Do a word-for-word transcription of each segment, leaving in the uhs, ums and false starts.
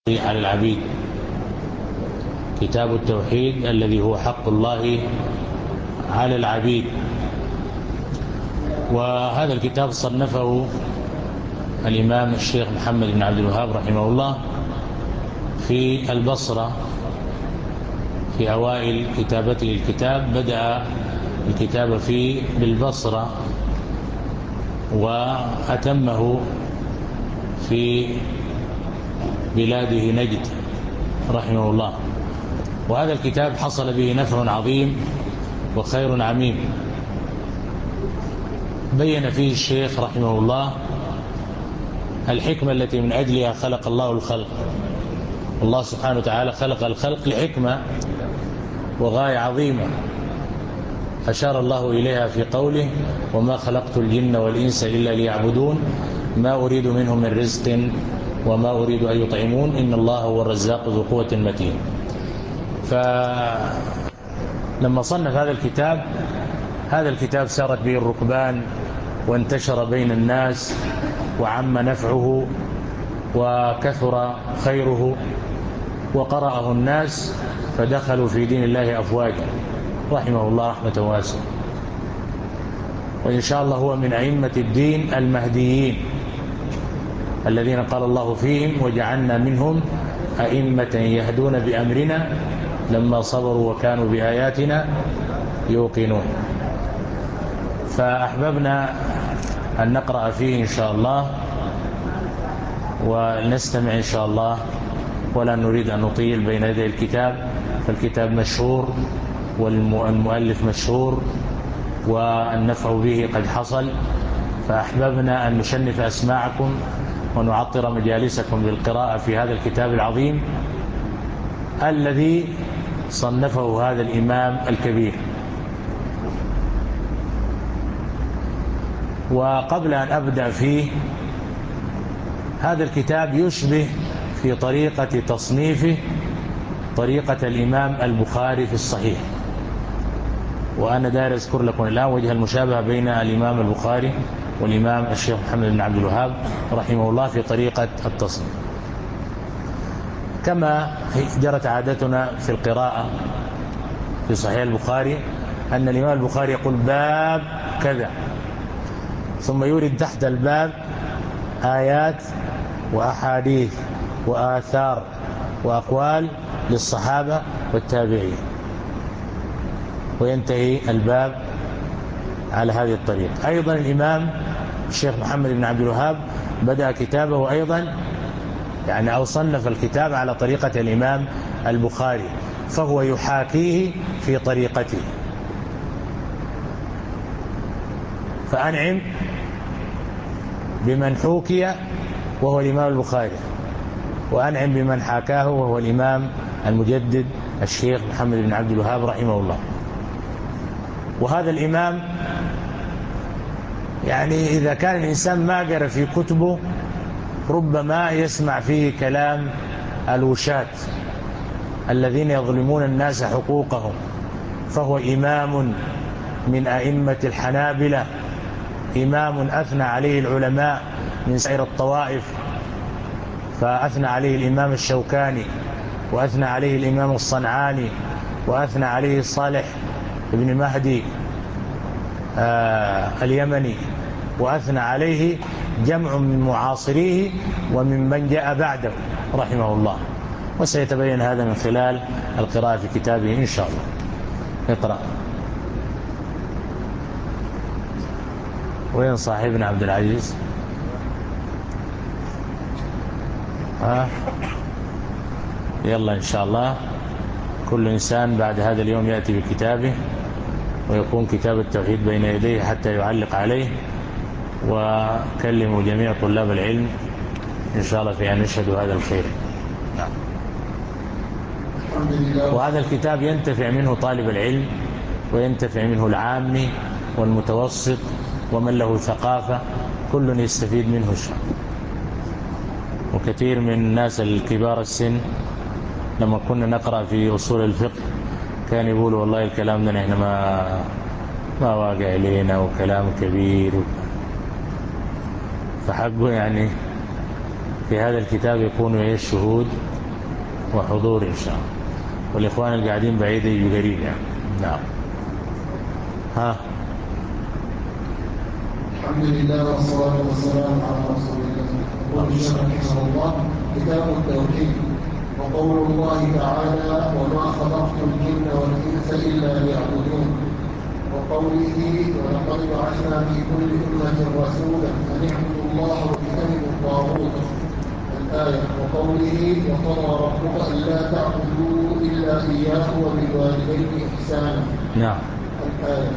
على العبيد، كتاب التوحيد الذي هو حق الله على العبيد. وهذا الكتاب صنفه الإمام الشيخ محمد بن عبد الوهاب رحمه الله في البصرة في أوائل كتابته الكتاب. بدأ الكتاب فيه بالبصرة وأتمه في بلاده نجد رحمه الله. وهذا الكتاب حصل به نفع عظيم وخير عميم. بين فيه الشيخ رحمه الله الحكمة التي من أجلها خلق الله الخلق. الله سبحانه وتعالى خلق الخلق لحكمة وغاية عظيمة أشار الله إليها في قوله: وما خلقت الجن والإنس إلا ليعبدون ما أريد منهم من رزق وما أريد أن يطعمون إن الله هو الرزاق ذو قوة متين. فلما صنف هذا الكتاب هذا الكتاب سارت به الركبان وانتشر بين الناس وعم نفعه وكثر خيره وقرأه الناس فدخلوا في دين الله أفواجا رحمه الله رحمة واسعة. وإن شاء الله هو من أئمة الدين المهديين الذين قال الله فيهم: وجعلنا منهم أئمة يهدون بأمرنا لما صبروا وكانوا بآياتنا يوقنون. فأحببنا أن نقرأ فيه إن شاء الله ونستمع إن شاء الله، ولا نريد أن نطيل بين يدي الكتاب، فالكتاب مشهور والمؤلف مشهور والنفع به قد حصل. فأحببنا أن نشنف أسماعكم ونعطر مجالسكم بالقراءة في هذا الكتاب العظيم الذي صنفه هذا الإمام الكبير. وقبل أن أبدأ فيه، هذا الكتاب يشبه في طريقة تصنيفه طريقة الإمام البخاري في الصحيح. وأنا داير أذكر لكم الآن وجه المشابهة بين الإمام البخاري والإمام الشيخ محمد بن عبد الوهاب رحمه الله في طريقة التصنيف. كما جرت عادتنا في القراءة في صحيح البخاري أن الإمام البخاري يقول باب كذا، ثم يورد تحت الباب آيات وأحاديث وآثار وأقوال للصحابة والتابعين، وينتهي الباب على هذه الطريقة. أيضا الإمام الشيخ محمد بن عبد الوهاب بدأ كتابه أيضا يعني أو صنف الكتاب على طريقة الإمام البخاري، فهو يحاكيه في طريقته. فأنعم بمن حوكي وهو الإمام البخاري، وأنعم بمن حاكاه وهو الإمام المجدد الشيخ محمد بن عبد الوهاب رحمه الله. وهذا الإمام يعني إذا كان الإنسان ما قرأ في كتبه ربما يسمع فيه كلام الوشاة الذين يظلمون الناس حقوقهم، فهو إمام من أئمة الحنابلة، إمام أثنى عليه العلماء من سائر الطوائف، فأثنى عليه الإمام الشوكاني، وأثنى عليه الإمام الصنعاني، وأثنى عليه صالح ابن مهدي آه اليمني، وأثنى عليه جمع من معاصريه ومن من جاء بعده رحمه الله. وسيتبين هذا من خلال القراءة في كتابه إن شاء الله. اقرأ. وين صاحبنا عبد العزيز؟ ها يلا إن شاء الله كل إنسان بعد هذا اليوم يأتي بكتابه ويكون كتاب التوحيد بين يديه حتى يعلق عليه. وكلموا جميع طلاب العلم إن شاء الله في أن يشهدوا هذا الخير. نعم. وهذا الكتاب ينتفع منه طالب العلم وينتفع منه العامي والمتوسط ومن له ثقافة، كل يستفيد منه شيء. وكثير من الناس الكبار السن لما كنا نقرأ في أصول الفقه كان يقول والله الكلام ده نحن ما ما واقع إلينا وكلام كبير، فحقه يعني في هذا الكتاب يكونوا إيه الشهود وحضور إن شاء الله، والإخوان القاعدين بعيد يجوا قريب يعني. نعم. ها. الحمد لله والصلاة والسلام على رسول الله. يقول الشيخ رحمه الله: كتاب التوحيد. وقول الله تعالى: وما خلقت الجن والإنس إلا ليعبدون. وقوله: ولقد بعثنا في كل أمة رسولا أن اعبدوا الله واجتنبوا الطاغوت. الآية. وقوله: وقضى ربك ألا تعبدوا إلا إياه وبالوالدين إحسانا. نعم. الآية.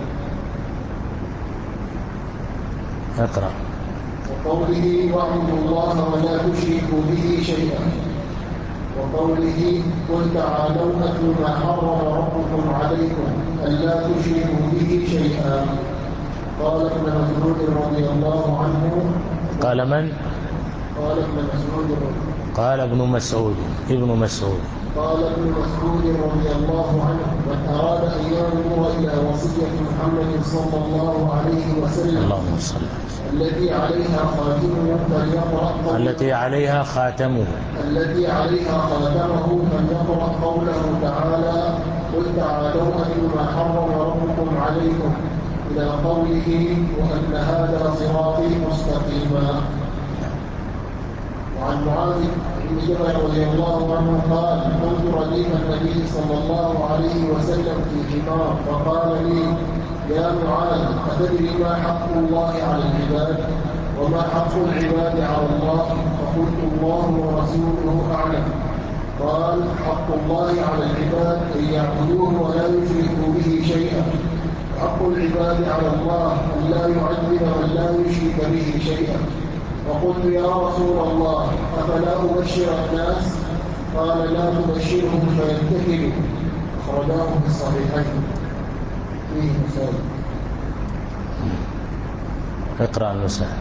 اقرأ. وقوله: واعبدوا الله ولا تشركوا به شيئا. وقوله: قل تعالوا أتل ما حرم ربكم عليكم ألا تشركوا به شيئا. قال ابن مسعود رضي الله عنه. قال من؟ قال ابن مسعود قال ابن مسعود ابن مسعود قال ابن مسعود رضي الله عنه: من أراد أن ينظر إلى وصية محمد صلى الله عليه وسلم اللهم صل التي عليها خاتمه فليقرأ التي عليها خاتمه التي عليها خاتمه فليقرأ قوله تعالى: قل تعالوا أتل ما حرم ربكم عليكم إلى قوله: وأن هذا صراطي مستقيما. وعن معاذ بن جبل رضي الله عنه قال: كنت رديف النبي صلى الله عليه وسلم في حمار فقال لي: يا معاذ، أتدري ما حق الله على العباد وما حق العباد على الله؟ فقلت: الله ورسوله أعلم. قال: حق الله على العباد أن يعبدوه ولا يشركوا به شيئا. حق العباد على الله أن لا يعذب من لا يشرك به شيئا. وقلت: يا رسول الله، أفلا أبشر الناس؟ قال: لا تبشرهم فيتكلوا. أخرجاه في الصحيحين. فيه مثال. اقرأ المسألة.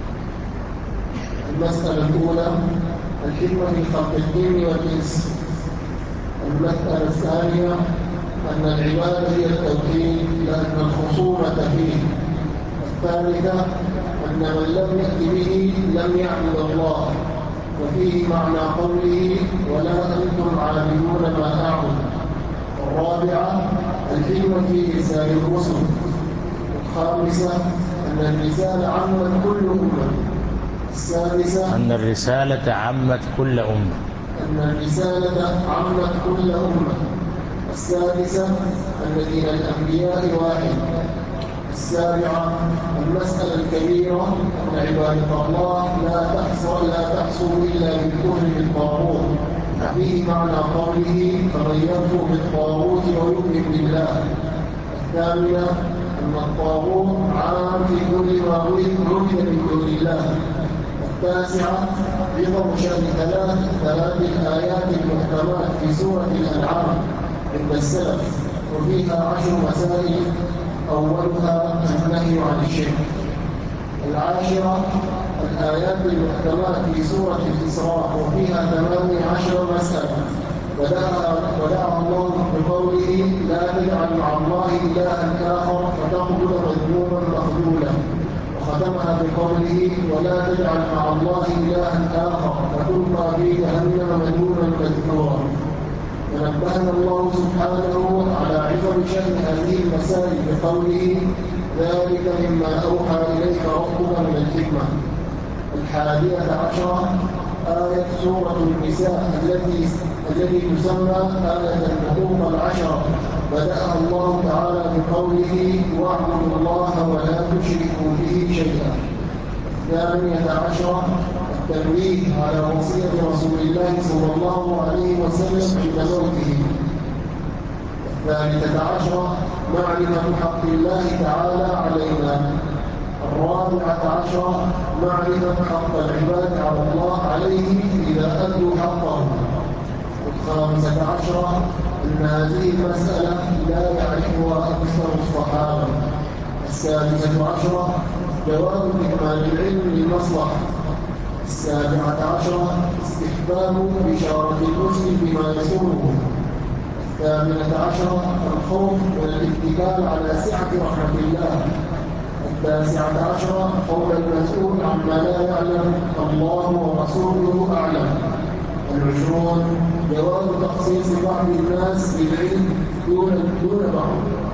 المسألة الأولى: الحكمة في خلق الجن والإنس. المسألة الثانية: أن العبادة هي التوحيد لأن الخصومة فيه. الثالثة: أن من لم يأت به لم يعبد الله، وفيه معنى قوله: ولا أنتم عابدون ما أعبد. الرابعة: الحكمة في إرسال الرسل. الخامسة: أن الرسالة عمت كل أمة. السادسة: أن الرسالة عمت كل أمة. أن الرسالة عمت كل أمة. السادسة: أن دين الأنبياء واحد. السابعة: المسألة الكبيرة: أن عبادة الله لا تحصل لا تحصل إلا بالكفر بالطاغوت. فيه معنى قوله: فمن يكفر بالطاغوت ويؤمن بالله. الثامنة: أن الطاغوت عام في كل ما عبد من دون الله. التاسعة: عظم شأن ثلاث ثلاث الآيات المحكمات في سورة الأنعام عند السلف، وفيها عشر مسائل، أولها النهي عن الشرك. العاشرة: الآيات المحكمات في سورة الإسراء، وفيها ثمانية عشر مسألة، بدأها الله بقوله: لا تجعل مع الله إلها آخر فتقتل مذموما مخذولا، وختمها بقوله: ولا تجعل مع الله إلها آخر فتلقى في جهنم مذموما مذكورا. ونبهنا الله سبحانه على عظم شأن هذه المسائل بقوله: ذلك مما أوحى إليك ربك من الحكمة. الحادية عشرة: آية سورة النساء التي التي تسمى آية الحقوق العشرة، بدأها الله تعالى بقوله: واعبدوا الله ولا تشركوا به شيئا. الثانية عشرة: التنويه على وصية رسول الله صلى الله عليه وسلم عند موته. الثالثة عشرة: معرفة حق الله تعالى علينا. الرابعة عشرة: معرفة حق العباد على الله عليه إذا أدوا حقه. الخامسة عشرة: أن هذه المسألة لا يعرفها أكثر الصحابة. السادسة عشرة: جواز إكمال العلم للمصلحة. السابعة عشرة: استحباب بشارة المسلم بما يسره. الثامنة عشرة: الخوف من الاتكال على سعة رحمة الله. التاسعة عشرة قول المسؤول عما لا يعلم الله ورسوله أعلم. العشرون جواز تخصيص بعض الناس بالعلم دون دون بعض.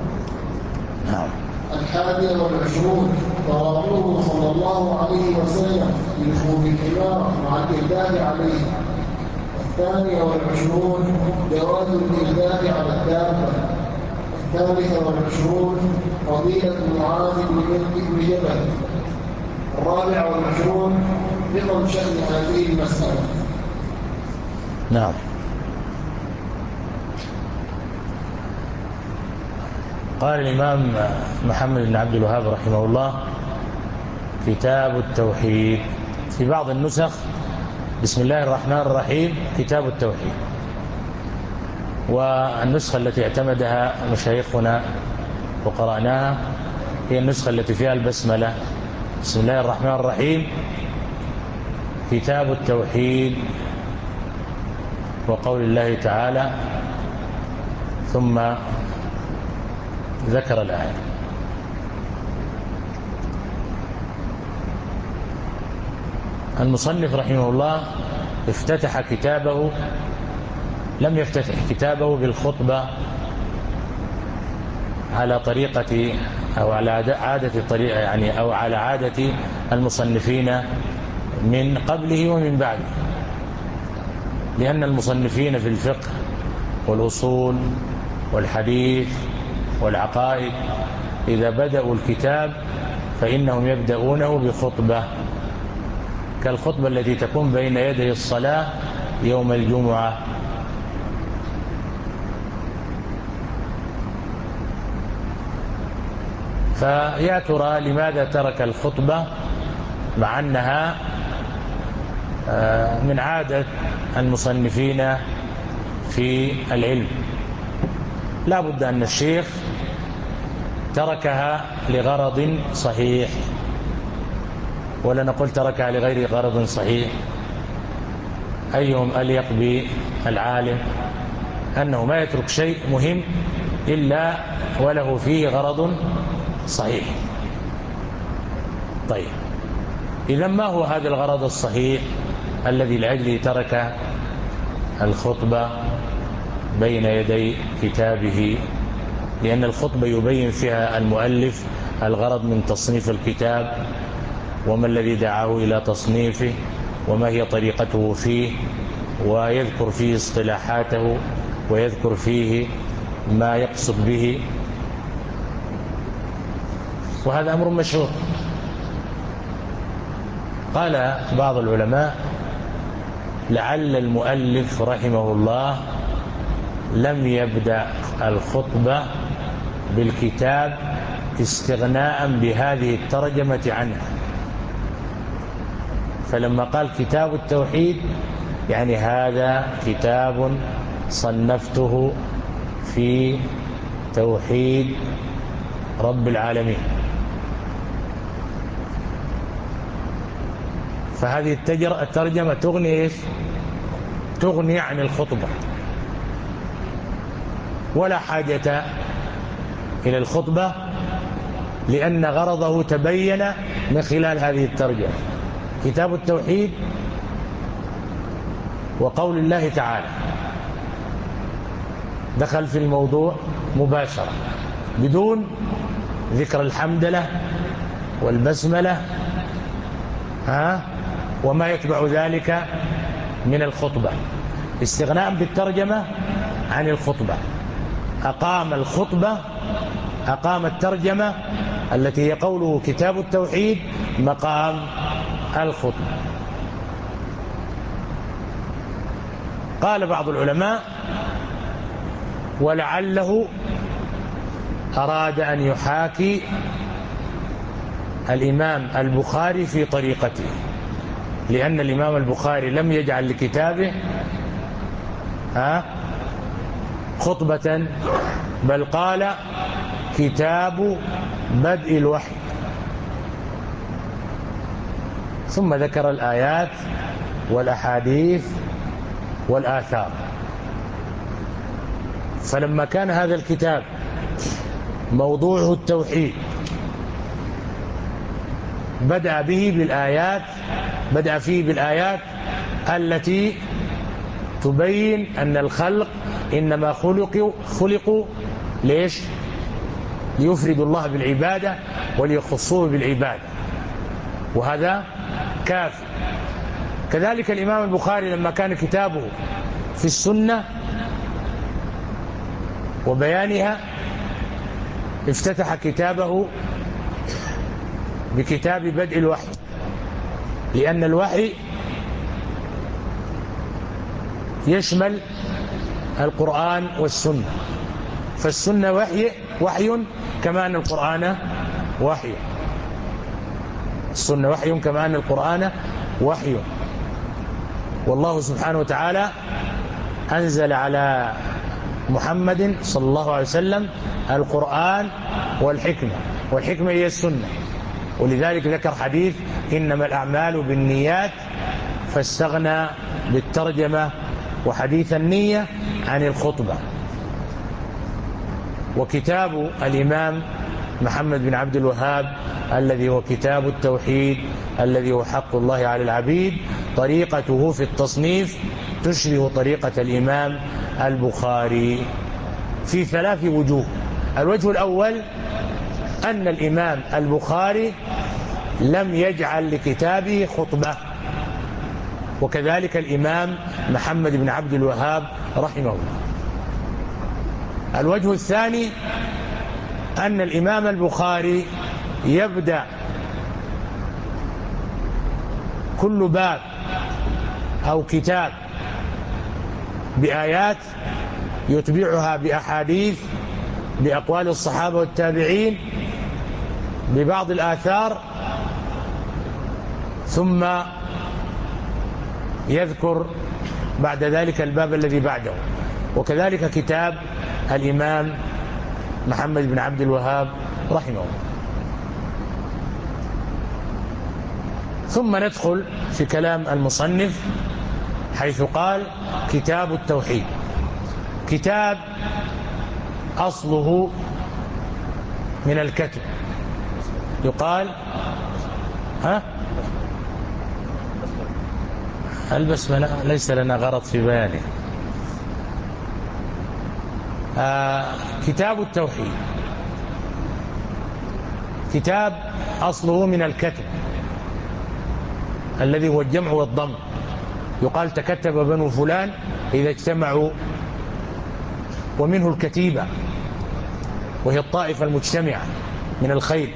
الحادية والعشرون تواضعه صلى الله عليه وسلم للخوف الحمار مع الإهداء عليه. الثانية والعشرون جواز الإهداء على الدابة. الثالثة والعشرون فضيلة معاذ بن جبل. الرابعة والعشرون ذكر شأن هذه المسألة. نعم. قال الإمام محمد بن عبد الوهاب رحمه الله كتاب التوحيد. في بعض النسخ بسم الله الرحمن الرحيم كتاب التوحيد، والنسخة التي اعتمدها مشايخنا وقرأناها هي النسخة التي فيها البسملة بسم الله الرحمن الرحيم كتاب التوحيد، وقول الله تعالى ثم ذكر الآية. المصنف رحمه الله افتتح كتابه لم يفتتح كتابه بالخطبة على طريقة أو على عادة طريقة يعني أو على عادة المصنفين من قبله ومن بعده، لأن المصنفين في الفقه والأصول والحديث والعقائد إذا بدأوا الكتاب فإنهم يبدأونه بخطبة، كالخطبة التي تكون بين يدي الصلاة يوم الجمعة. فيا ترى لماذا ترك الخطبة مع أنها من عادة المصنفين في العلم؟ لا بد أن الشيخ تركها لغرض صحيح، ولا نقول تركها لغير غرض صحيح. أيهم أليق بالعالم أنه ما يترك شيء مهم إلا وله فيه غرض صحيح. طيب، إذا ما هو هذا الغرض الصحيح الذي لأجله ترك الخطبة بين يدي كتابه؟ لأن الخطبة يبين فيها المؤلف الغرض من تصنيف الكتاب، وما الذي دعاه إلى تصنيفه، وما هي طريقته فيه، ويذكر فيه اصطلاحاته، ويذكر فيه ما يقصد به، وهذا أمر مشهور. قال بعض العلماء لعل المؤلف رحمه الله لم يبدأ الخطبة بالكتاب استغناء بهذه الترجمة عنه، فلما قال كتاب التوحيد يعني هذا كتاب صنفته في توحيد رب العالمين، فهذه الترجمة تغني إيش؟ تغني عن الخطبة، ولا حاجة إلى الخطبة لأن غرضه تبين من خلال هذه الترجمة. كتاب التوحيد وقول الله تعالى دخل في الموضوع مباشرة بدون ذكر الحمدلة والبسملة ها وما يتبع ذلك من الخطبة، استغناء بالترجمة عن الخطبة. أقام الخطبة أقام الترجمة التي هي قوله كتاب التوحيد مقام الخطبة. قال بعض العلماء ولعله أراد أن يحاكي الإمام البخاري في طريقته، لأن الإمام البخاري لم يجعل لكتابه ها خطبة، بل قال كتاب بدء الوحي، ثم ذكر الآيات والأحاديث والآثار. فلما كان هذا الكتاب موضوعه التوحيد بدأ به بالآيات بدأ فيه بالآيات التي تبين أن الخلق إنما خلقوا خلقوا ليش؟ ليفردوا الله بالعبادة وليخصوه بالعبادة، وهذا كافي. كذلك الإمام البخاري لما كان كتابه في السنة وبيانها افتتح كتابه بكتاب بدء الوحي، لأن الوحي يشمل القرآن والسنة، فالسنة وحي وحي كما أن القرآن وحي، السنة وحي كما أن القرآن وحي. والله سبحانه وتعالى أنزل على محمد صلى الله عليه وسلم القرآن والحكمة، والحكمة هي السنة، ولذلك ذكر حديث إنما الأعمال بالنيات فاستغنى بالترجمة وحديث النية عن الخطبة. وكتاب الإمام محمد بن عبد الوهاب الذي هو كتاب التوحيد الذي هو حق الله على العبيد، طريقته في التصنيف تشبه طريقة الإمام البخاري في ثلاث وجوه. الوجه الأول أن الإمام البخاري لم يجعل لكتابه خطبة، وكذلك الإمام محمد بن عبد الوهاب رحمه الله. الوجه الثاني أن الإمام البخاري يبدأ كل باب أو كتاب بآيات يتبعها بأحاديث بأقوال الصحابة والتابعين ببعض الآثار، ثم يذكر بعد ذلك الباب الذي بعده. وكذلك كتاب الإمام محمد بن عبد الوهاب رحمه الله. ثم ندخل في كلام المصنف حيث قال كتاب التوحيد. كتاب أصله من الكتب، يقال ها البسملة ليس لنا غرض في بيانه. آه كتاب التوحيد كتاب أصله من الكتب الذي هو الجمع والضم، يقال تكتب بنو فلان إذا اجتمعوا، ومنه الكتيبة وهي الطائفة المجتمعة من الخيل،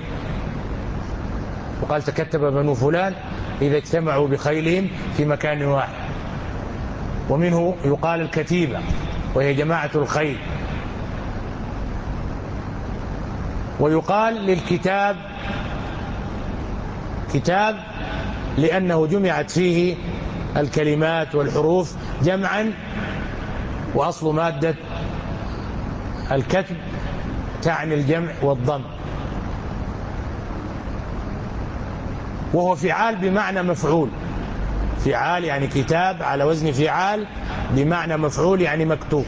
وقال تكتب بنو فلان إذا اجتمعوا بخيلهم في مكان واحد. ومنه يقال الكتيبة وهي جماعة الخيل. ويقال للكتاب كتاب لأنه جمعت فيه الكلمات والحروف جمعا، وأصل مادة الكتب تعني الجمع والضم، وهو فعال بمعنى مفعول. فعال يعني كتاب على وزن فعال بمعنى مفعول يعني مكتوب.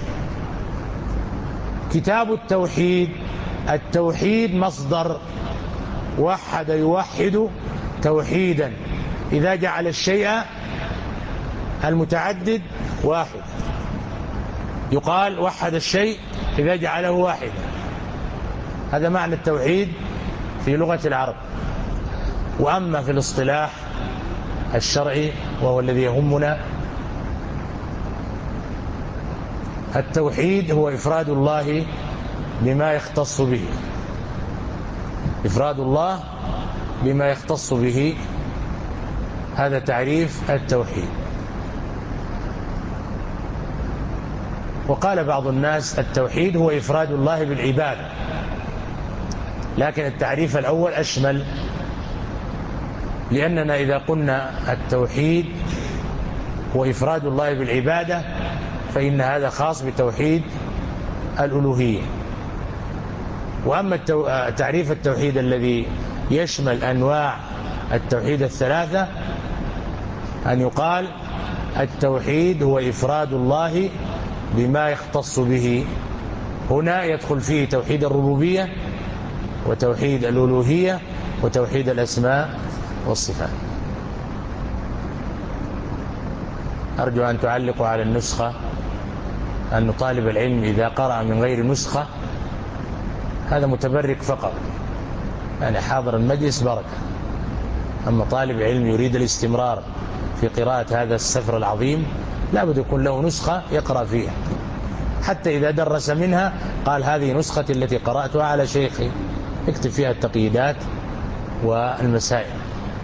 كتاب التوحيد، التوحيد مصدر وحد يوحد توحيدا، إذا جعل الشيء المتعدد واحد، يقال وحد الشيء إذا جعله واحدا. هذا معنى التوحيد في لغة العرب. وأما في الاصطلاح الشرعي وهو الذي يهمنا، التوحيد هو إفراد الله بما يختص به، إفراد الله بما يختص به، هذا تعريف التوحيد. وقال بعض الناس التوحيد هو إفراد الله بالعبادة، لكن التعريف الأول أشمل، لأننا إذا قلنا التوحيد هو إفراد الله بالعبادة فإن هذا خاص بتوحيد الألوهية. وأما تعريف التوحيد الذي يشمل أنواع التوحيد الثلاثة أن يقال التوحيد هو إفراد الله بما يختص به. هنا يدخل فيه توحيد الربوبية وتوحيد الألوهية وتوحيد الأسماء والصفات. أرجو أن تعلقوا على النسخة أن طالب العلم إذا قرأ من غير نسخة هذا متبرك فقط، يعني حاضر المجلس بركة. أما طالب علم يريد الاستمرار في قراءة هذا السفر العظيم لا بد يكون له نسخة يقرأ فيها، حتى إذا درس منها قال هذه نسختي التي قرأتها على شيخي، اكتب فيها التقييدات والمسائل.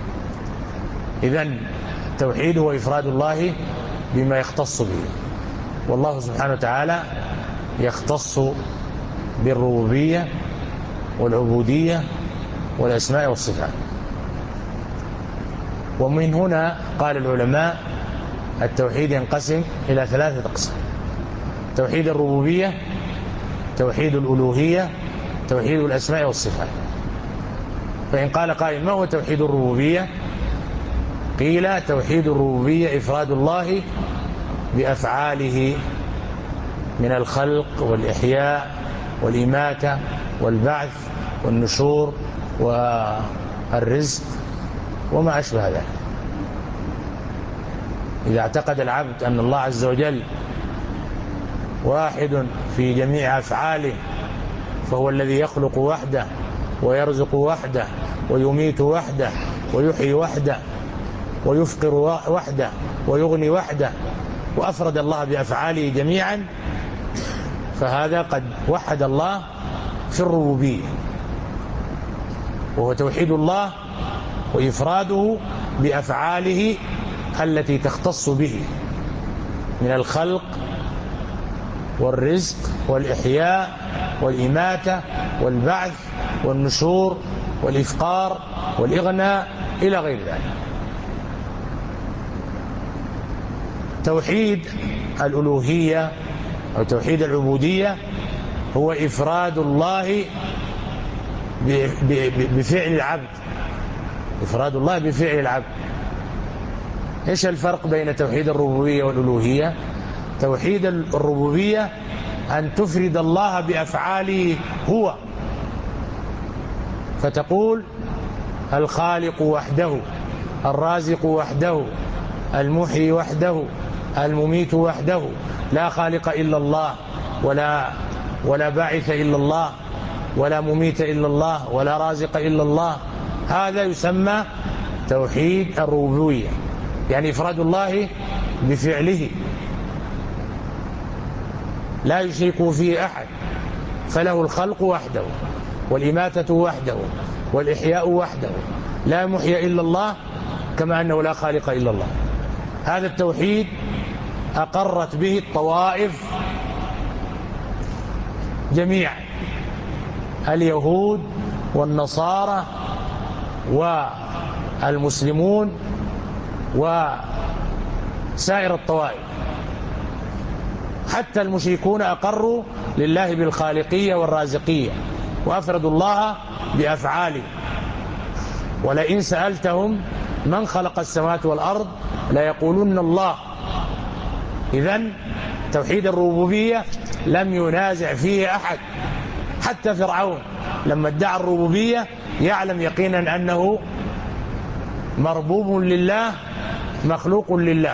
إذن التوحيد هو إفراد الله بما يختص به، والله سبحانه وتعالى يختص بالربوبية والعبودية والأسماء والصفات. ومن هنا قال العلماء التوحيد ينقسم إلى ثلاثة أقسام: توحيد الربوبية، توحيد الألوهية، توحيد الأسماء والصفات. فإن قال قائل ما هو توحيد الربوبية؟ قيل توحيد الربوبية إفراد الله بأفعاله من الخلق والإحياء والإماتة والبعث والنشور والرزق وما أشبه ذلك. إذا اعتقد العبد أن الله عز وجل واحد في جميع أفعاله، فهو الذي يخلق وحده ويرزق وحده ويميت وحده ويحيي وحده ويفقر وحده ويغني وحده، وأفرد الله بأفعاله جميعا، فهذا قد وحد الله في الربوبية، وهو توحيد الله وإفراده بأفعاله التي تختص به من الخلق والرزق والإحياء والإماتة والبعث والنشور والإفقار والإغناء إلى غير ذلك. توحيد الألوهية أو توحيد العبودية هو إفراد الله بفعل العبد، إفراد الله بفعل العبد. إيش الفرق بين توحيد الربوبية والألوهية؟ توحيد الربوبية أن تفرد الله بأفعاله هو، فتقول الخالق وحده، الرازق وحده، المحيي وحده، المميت وحده، لا خالق إلا الله، ولا ولا باعث إلا الله، ولا مميت إلا الله، ولا رازق إلا الله. هذا يسمى توحيد الربوبية، يعني إفراد الله بفعله لا يشرك فيه أحد، فله الخلق وحده والإماتة وحده والإحياء وحده، لا محيي إلا الله كما أنه لا خالق إلا الله. هذا التوحيد أقرت به الطوائف جميعا، اليهود والنصارى والمسلمون وسائر الطوائف، حتى المشركون أقروا لله بالخالقية والرازقية وأفردوا الله بأفعاله. ولئن سألتهم من خلق السماوات والأرض ليقولون الله. إذن توحيد الربوبية لم ينازع فيه أحد، حتى فرعون لما ادعى الربوبية يعلم يقينا أنه مربوب لله مخلوق لله،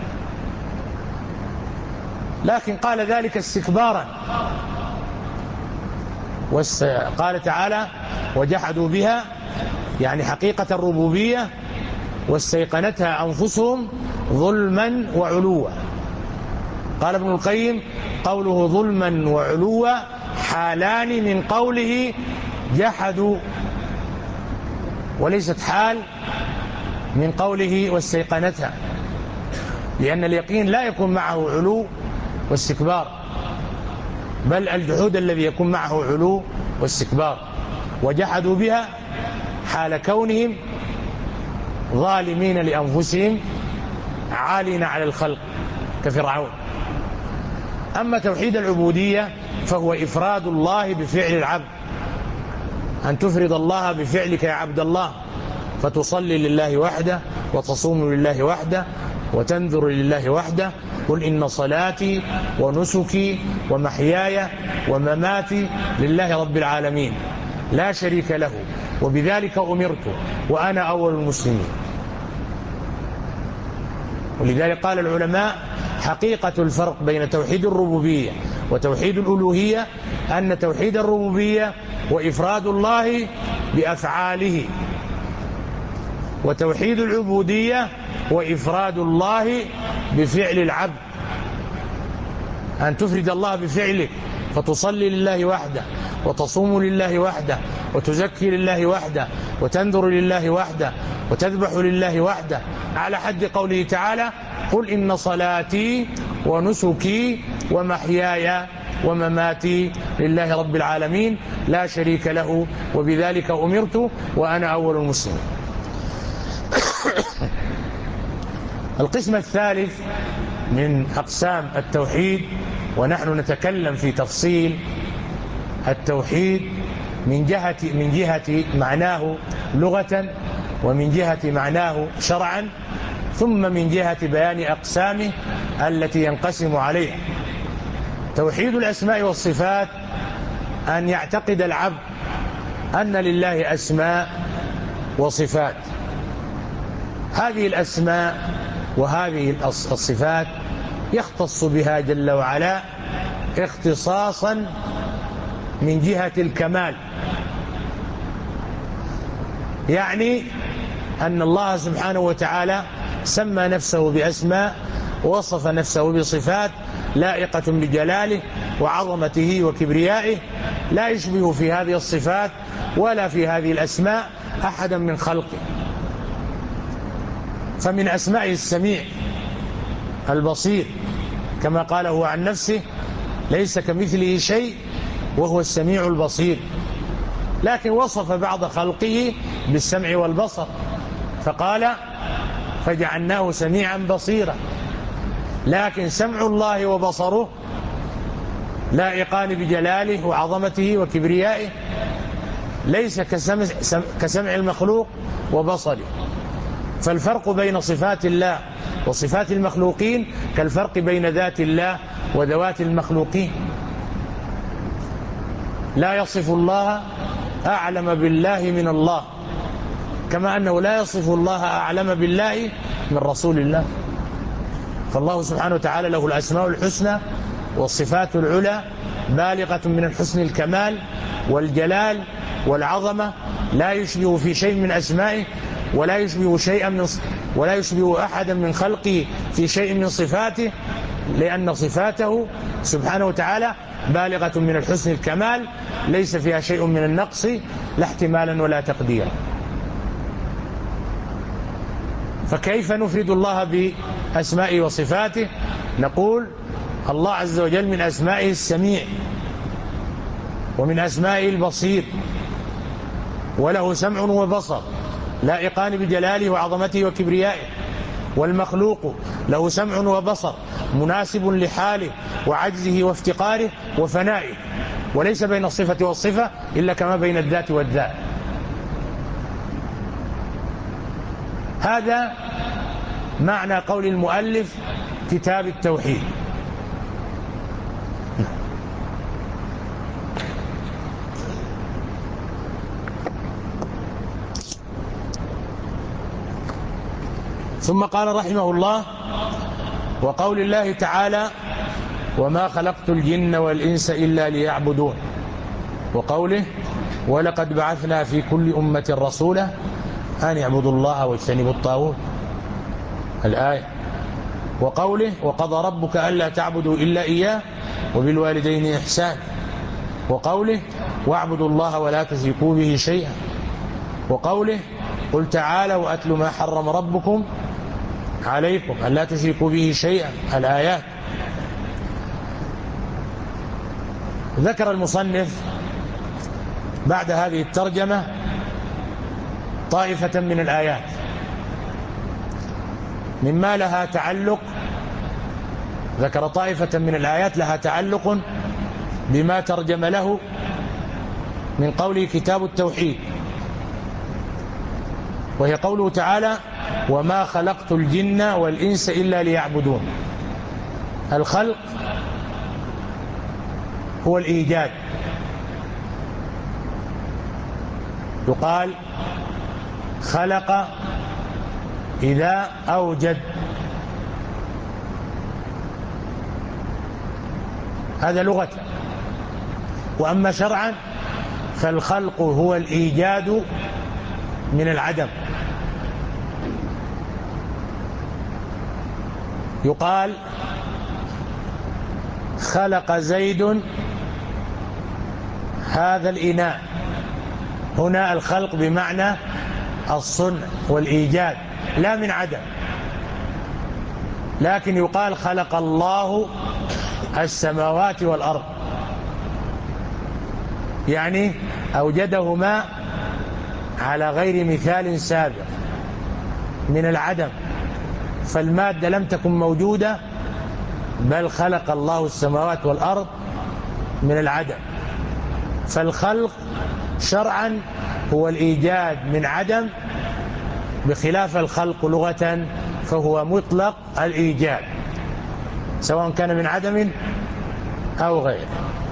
لكن قال ذلك استكبارا. قال تعالى وجحدوا بها، يعني حقيقة الربوبية، واستيقنتها أنفسهم ظلما وعلوا. قال ابن القيم قوله ظلما وعلوا حالان من قوله جحدوا، وليست حال من قوله واستيقنتها، لأن اليقين لا يكون معه علو واستكبار، بل الجحود الذي يكون معه علو واستكبار. وجحدوا بها حال كونهم ظالمين لأنفسهم عالين على الخلق كفرعون. أما توحيد العبودية فهو إفراد الله بفعل العبد، أن تفرد الله بفعلك يا عبد الله، فتصلي لله وحده وتصوم لله وحده وتنذر لله وحده. قل إن صلاتي ونسكي ومحياي ومماتي لله رب العالمين لا شريك له وبذلك أمرت وأنا أول المسلمين. ولذلك قال العلماء حقيقة الفرق بين توحيد الربوبية وتوحيد الألوهية أن توحيد الربوبية وإفراد الله بأفعاله، وتوحيد العبودية وإفراد الله بفعل العبد، أن تفرد الله بفعلك فتصلي لله وحده وتصوم لله وحده وتزكي لله وحده وتنذر لله وحده وتذبح لله وحده، على حد قوله تعالى قل إن صلاتي ونسكي ومحياي ومماتي لله رب العالمين لا شريك له وبذلك أمرت وأنا أول المسلمين. القسم الثالث من أقسام التوحيد، ونحن نتكلم في تفصيل التوحيد من جهة من جهة معناه لغة، ومن جهة معناه شرعا، ثم من جهة بيان أقسامه التي ينقسم عليها. توحيد الأسماء والصفات أن يعتقد العبد أن لله أسماء وصفات، هذه الأسماء وهذه الصفات يختص بها جل وعلا اختصاصا من جهة الكمال، يعني أن الله سبحانه وتعالى سمى نفسه بأسماء ووصف نفسه بصفات لائقة بجلاله وعظمته وكبريائه، لا يشبه في هذه الصفات ولا في هذه الأسماء أحدا من خلقه. فمن أسمائه السميع البصير، كما قال هو عن نفسه ليس كمثله شيء وهو السميع البصير، لكن وصف بعض خلقه بالسمع والبصر فقال فجعلناه سميعا بصيرا، لكن سمع الله وبصره لائقان بجلاله وعظمته وكبريائه، ليس كسمع, كسمع المخلوق وبصره. فالفرق بين صفات الله وصفات المخلوقين كالفرق بين ذات الله وذوات المخلوقين. لا يصف الله أعلم بالله من الله، كما أنه لا يصف الله أعلم بالله من رسول الله. فالله سبحانه وتعالى له الأسماء الحسنى والصفات العلى بالغة من الحسن الكمال والجلال والعظمة، لا يشبه في شيء من أسمائه ولا يشبه شيئا من ولا يشبه أحدا من خلقه في شيء من صفاته، لأن صفاته سبحانه وتعالى بالغة من الحسن الكمال ليس فيها شيء من النقص لا احتمالا ولا تقديرا. فكيف نفرد الله بأسمائه وصفاته؟ نقول الله عز وجل من أسمائه السميع، ومن أسمائه البصير، وله سمع وبصر لائقان بجلاله وعظمته وكبريائه. والمخلوق له سمع وبصر مناسب لحاله وعجزه وافتقاره وفنائه، وليس بين الصفة والصفة إلا كما بين الذات والذات. هذا معنى قول المؤلف كتاب التوحيد. ثم قال رحمه الله وقول الله تعالى وما خلقت الجن والإنس إلا ليعبدون، وقوله ولقد بعثنا في كل أمة رسولا أن يعبدوا الله واجتنبوا الطاغوت، الآية. وقوله وقضى ربك ألا تعبدوا إلا إياه وبالوالدين إحسان، وقوله واعبدوا الله ولا تشركوا به شيئا، وقوله قل تعالوا أتل ما حرم ربكم عليكم ألا تشركوا به شيئا، الآيات. ذكر المصنف بعد هذه الترجمة طائفة من الآيات مما لها تعلق، ذكر طائفة من الآيات لها تعلق بما ترجم له من قوله كتاب التوحيد، وهي قوله تعالى وما خلقت الجن والإنس إلا ليعبدون. الخلق هو الإيجاد، يقال خلق إذا أوجد، هذا لغة. وأما شرعا فالخلق هو الإيجاد من العدم. يقال خلق زيد هذا الإناء، هنا الخلق بمعنى الصنع والإيجاد لا من عدم. لكن يقال خلق الله السماوات والأرض، يعني أوجدهما على غير مثال سابق من العدم، فالمادة لم تكن موجودة بل خلق الله السماوات والأرض من العدم. فالخلق شرعا هو الإيجاد من عدم، بخلاف الخلق لغة فهو مطلق الإيجاد سواء كان من عدم أو غيره.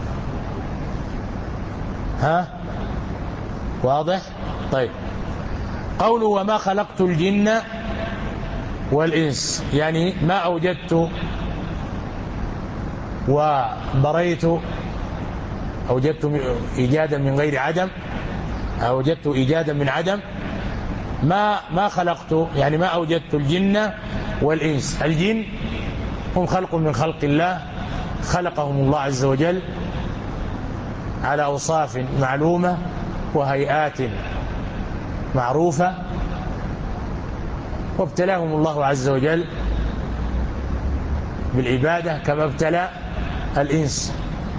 ها واضح؟ طيب، قوله وما خلقت الجن والإنس، يعني ما أوجدت وبريت، أوجدت إيجادا من غير عدم، أوجدت إيجادا من عدم. ما ما خلقت يعني ما أوجدت الجن والإنس. الجن هم خلق من خلق الله، خلقهم الله عز وجل على أوصاف معلومة وهيئات معروفة، وابتلاهم الله عز وجل بالعبادة كما ابتلى الإنس،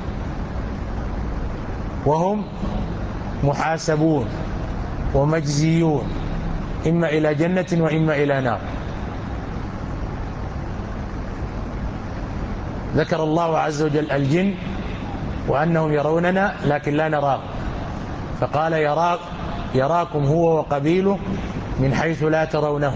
وهم محاسبون ومجزيون إما إلى جنة وإما إلى نار. ذكر الله عز وجل الجن وأنهم يروننا لكن لا نراهم، فقال يرا يراكم هو وقبيله من حيث لا ترونه.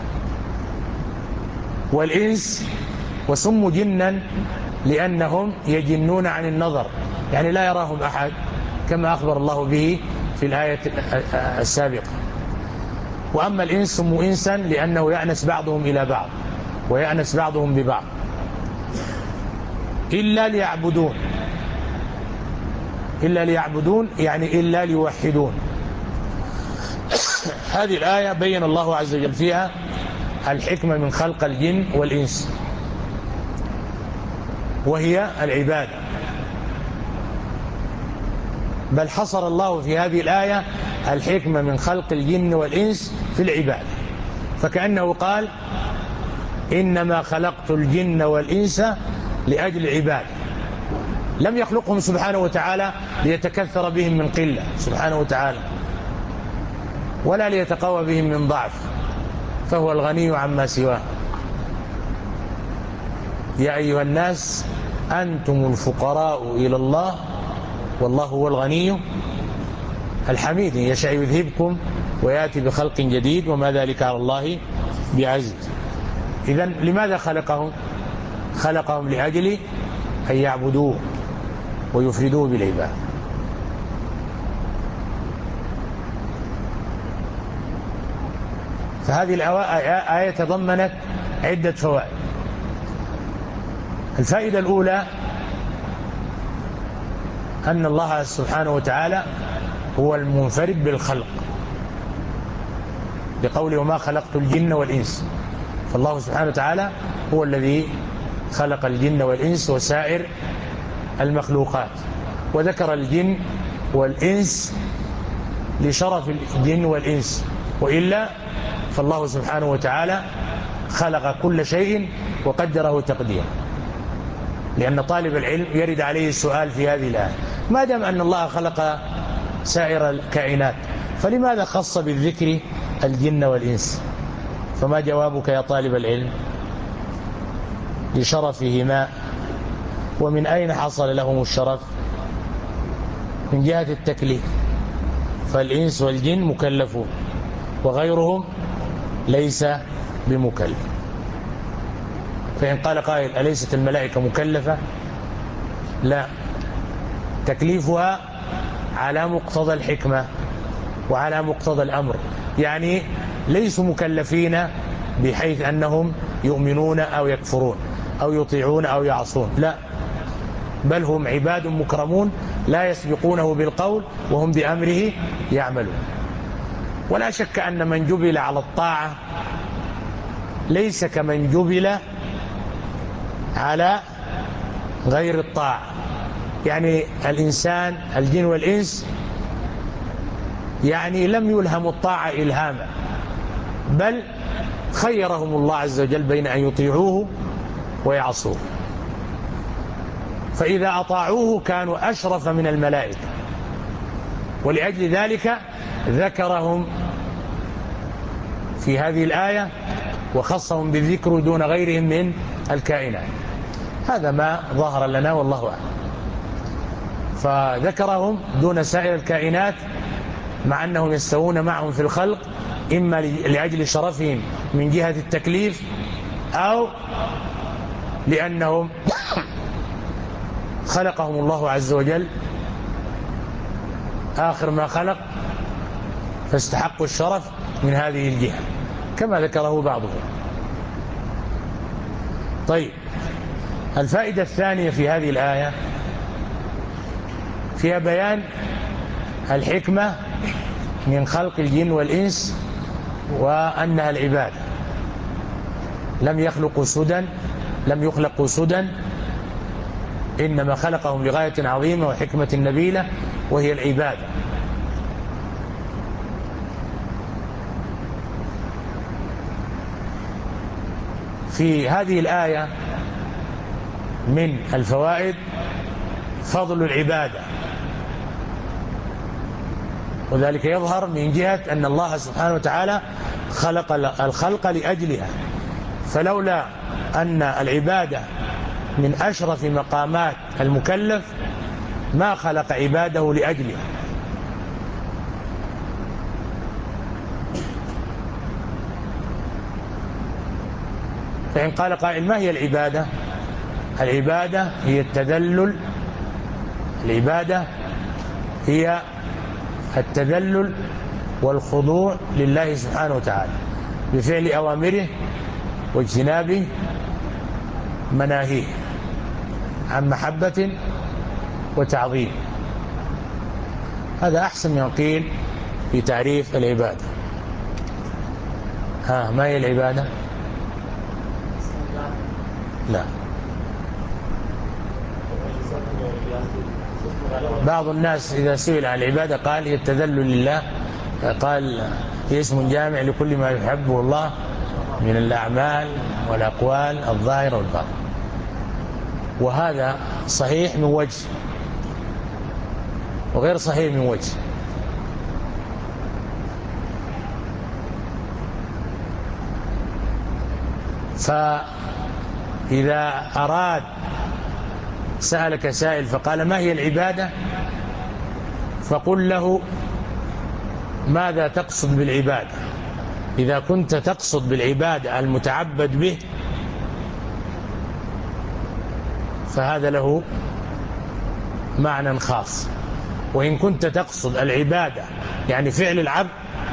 والإنس وسموا جنا لأنهم يجنون عن النظر، يعني لا يراهم أحد كما أخبر الله به في الآية السابقة. وأما الإنس سموا إنسا لأنه يأنس بعضهم إلى بعض ويأنس بعضهم ببعض. إلا ليعبدون، إلا ليعبدون يعني إلا ليوحدون. هذه الآية بين الله عز وجل فيها الحكمة من خلق الجن والإنس، وهي العبادة. بل حصر الله في هذه الآية الحكمة من خلق الجن والإنس في العبادة، فكأنه قال إنما خلقت الجن والإنس لأجل عبادة. لم يخلقهم سبحانه وتعالى ليتكثر بهم من قلة سبحانه وتعالى، ولا ليتقوى بهم من ضعف، فهو الغني عما سواه. يا أيها الناس أنتم الفقراء إلى الله والله هو الغني الحميد، يشاء يذهبكم ويأتي بخلق جديد وما ذلك على الله بعزيز. إذن لماذا خلقهم؟ خلقهم لأجل أن يعبدوه ويفردوه بالعبادة. فهذه الآية تضمنت عدة فوائد. الفائدة الأولى أن الله سبحانه وتعالى هو المنفرد بالخلق، بقوله وما خلقت الجن والإنس، فالله سبحانه وتعالى هو الذي خلق الجن والإنس وسائر المخلوقات. وذكر الجن والإنس لشرف الجن والإنس، وإلا فالله سبحانه وتعالى خلق كل شيء وقدره تقديرا، لأن طالب العلم يرد عليه السؤال في هذه الآية: ما دام أن الله خلق سائر الكائنات فلماذا خص بالذكر الجن والإنس؟ فما جوابك يا طالب العلم؟ لشرفهما. ومن أين حصل لهم الشرف؟ من جهة التكليف، فالإنس والجن مكلفون وغيرهم ليس بمكلف. فإن قال قائل أليست الملائكة مكلفة؟ لا، تكليفها على مقتضى الحكمة، وعلى مقتضى الأمر، يعني ليسوا مكلفين بحيث أنهم يؤمنون أو يكفرون أو يطيعون أو يعصون، لا، بل هم عباد مكرمون لا يسبقونه بالقول وهم بأمره يعملون. ولا شك أن من جبل على الطاعة ليس كمن جبل على غير الطاعة. يعني الإنسان الجن والإنس يعني لم يلهم الطاعة إلهاما، بل خيرهم الله عز وجل بين أن يطيعوه ويعصوه، فإذا أطاعوه كانوا أشرف من الملائكة، ولأجل ذلك ذكرهم في هذه الآية وخصهم بالذكر دون غيرهم من الكائنات. هذا ما ظهر لنا والله أعلم. فذكرهم دون سائر الكائنات مع أنهم يستوون معهم في الخلق، إما لأجل شرفهم من جهة التكليف أو لأنهم خلقهم الله عز وجل آخر ما خلق فاستحقوا الشرف من هذه الجهة كما ذكره بعضهم. طيب، الفائدة الثانية في هذه الآية فيها بيان الحكمة من خلق الجن والإنس، وأنها العبادة. لم يخلقوا سدى، لم يخلقوا سدى، إنما خلقهم لغاية عظيمة وحكمة نبيلة وهي العبادة. في هذه الآية من الفوائد فضل العبادة، وذلك يظهر من جهة أن الله سبحانه وتعالى خلق الخلق لأجلها، فلولا أن العبادة من أشرف مقامات المكلف ما خلق عباده لأجلها. فإن قال قائل ما هي العبادة؟ العبادة هي التذلل، العبادة هي التذلل والخضوع لله سبحانه وتعالى بفعل أوامره واجتناب مناهيه عن محبة وتعظيم. هذا أحسن من قيل في تعريف العبادة. ها، ما هي العبادة؟ لا، بعض الناس إذا سئل عن العبادة قال هي التذلل لله، قال هي اسم جامع لكل ما يحبه الله من الأعمال والأقوال الظاهرة والباطنة، وهذا صحيح من وجه وغير صحيح من وجه. فإذا أراد سألك سائل فقال ما هي العبادة، فقل له ماذا تقصد بالعبادة؟ إذا كنت تقصد بالعبادة المتعبد به فهذا له معنى خاص، وإن كنت تقصد العبادة يعني فعل العبد،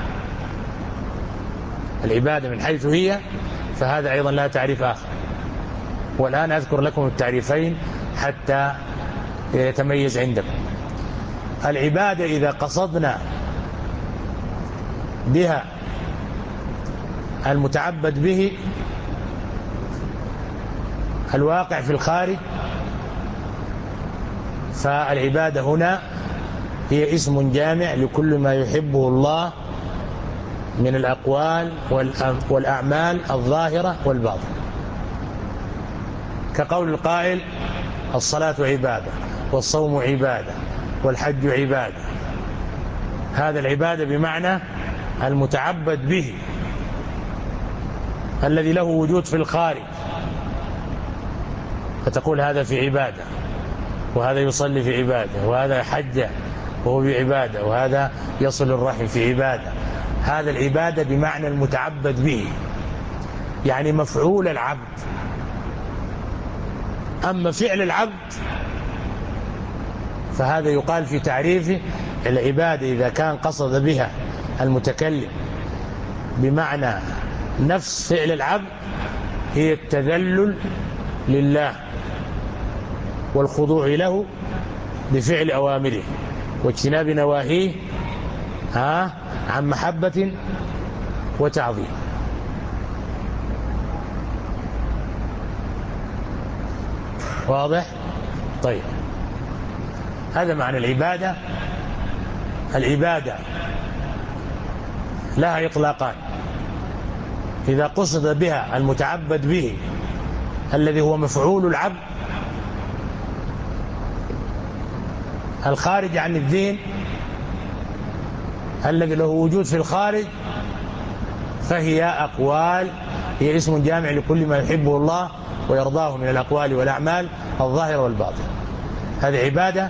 العبادة من حيث هي، فهذا أيضا لا تعريف آخر. والآن أذكر لكم التعريفين حتى يتميز عندكم. العبادة إذا قصدنا بها المتعبد به الواقع في الخارج، فالعبادة هنا هي اسم جامع لكل ما يحبه الله من الأقوال والأعمال الظاهرة والباطنة، كقول القائل الصلاة عبادة والصوم عبادة والحج عبادة. هذا العبادة بمعنى المتعبد به الذي له وجود في الخارج، فتقول هذا في عبادة، وهذا يصلي في عبادة، وهذا حج وهو في عبادة، وهذا يصل الرحم في عبادة. هذا العبادة بمعنى المتعبد به، يعني مفعول العبد. أما فعل العبد فهذا يقال في تعريفه العبادة إذا كان قصد بها المتكلم بمعنى نفس فعل العبد هي التذلل لله والخضوع له بفعل أوامره واجتناب نواهيه ها عن محبة وتعظيم. واضح؟ طيب، هذا معنى العبادة. العبادة لها إطلاقان: إذا قصد بها المتعبد به الذي هو مفعول العبد الخارج عن الذهن الذي له وجود في الخارج، فهي أقوال، هي اسم جامع لكل ما يحبه الله ويرضاه من الأقوال والأعمال الظاهرة والباطنة. هذه عبادة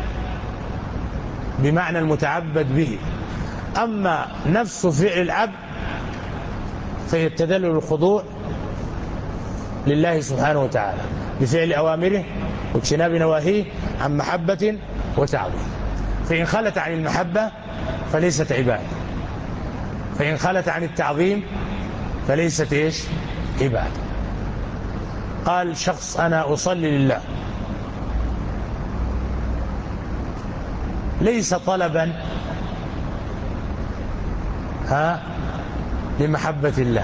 بمعنى المتعبد به. أما نفس فعل العبد فهي التذلل والخضوع لله سبحانه وتعالى بفعل أوامره واجتناب نواهيه عن محبة وتعظيم. فإن خلت عن المحبة فليست عبادة، فإن خلت عن التعظيم فليست إيش؟ عبادة. قال شخص: أنا أصلي لله، ليس طلبا ها لمحبة الله،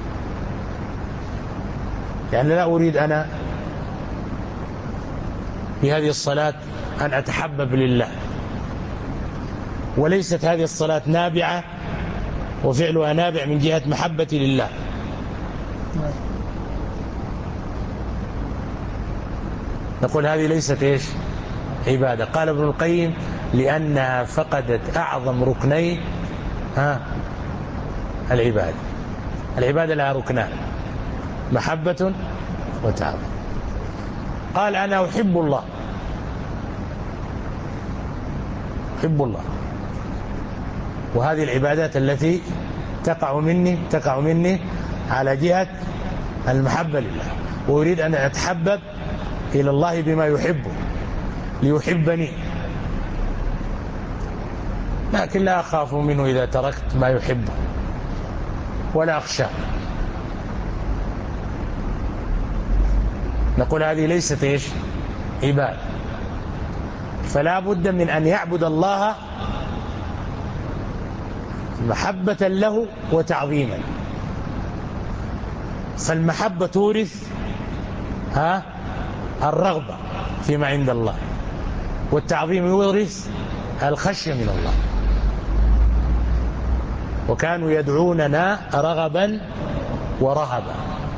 يعني لا أريد أنا بهذه الصلاة أن أتحبب لله، وليست هذه الصلاة نابعة وفعلها نابع من جهة محبتي لله. نقول هذه ليست إيش؟ عبادة. قال ابن القيم: لأنها فقدت أعظم ركنين ها العبادة. العبادة لها ركنان: محبة وتعظيم. قال: أنا أحب الله، أحب الله، وهذه العبادات التي تقع مني تقع مني على جهة المحبة لله، وأريد أن أتحبب إلى الله بما يحبه ليحبني، لكن لا أخاف منه إذا تركت ما يحبه ولا أخشى. نقول هذه ليست إيش؟ عبادة. فلا بد من أن يعبد الله محبة له وتعظيما. فالمحبة تورث ها الرغبة فيما عند الله، والتعظيم يورث الخشية من الله. وكانوا يدعوننا رغبا ورهبا.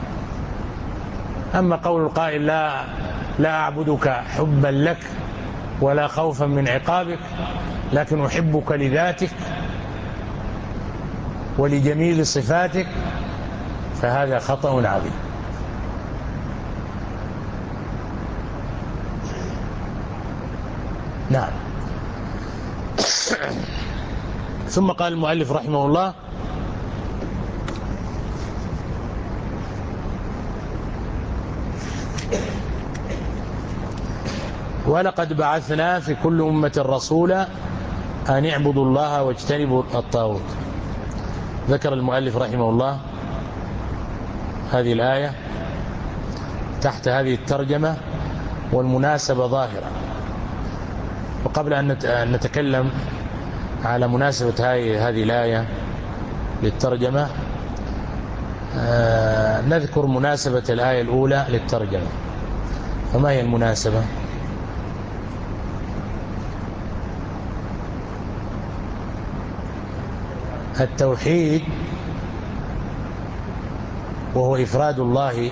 أما قول القائل: لا لا أعبدك حبا لك ولا خوفا من عقابك، لكن أحبك لذاتك ولجميل صفاتك، فهذا خطأ عظيم. نعم. ثم قال المؤلف رحمه الله: ولقد بعثنا في كل أمة رسولا أن اعبدوا الله واجتنبوا الطاغوت. ذكر المؤلف رحمه الله هذه الآية تحت هذه الترجمة، والمناسبة ظاهرة. وقبل أن نتكلم على مناسبة هذه الآية للترجمة، نذكر مناسبة الآية الأولى للترجمة. فما هي المناسبة؟ التوحيد، وهو إفراد الله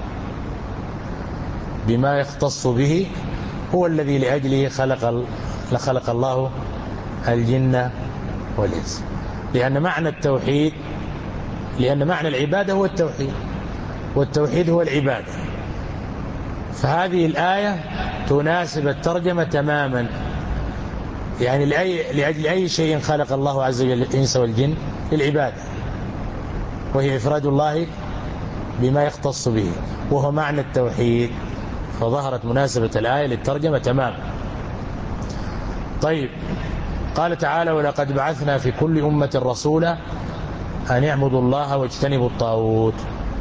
بما يختص به، هو الذي لأجله خلق لخلق الله الجن والإنس. لأن معنى التوحيد لأن معنى العبادة هو التوحيد، والتوحيد هو العبادة. فهذه الآية تناسب الترجمة تماما. يعني لأجل أي شيء خلق الله عز وجل الإنس والجن؟ للعبادة، وهي إفراد الله بما يختص به، وهو معنى التوحيد. فظهرت مناسبة الآية للترجمة تماما. طيب، قال تعالى: ولقد بعثنا في كل أمة رسولا أن يعبدوا الله واجتنبوا الطاغوت.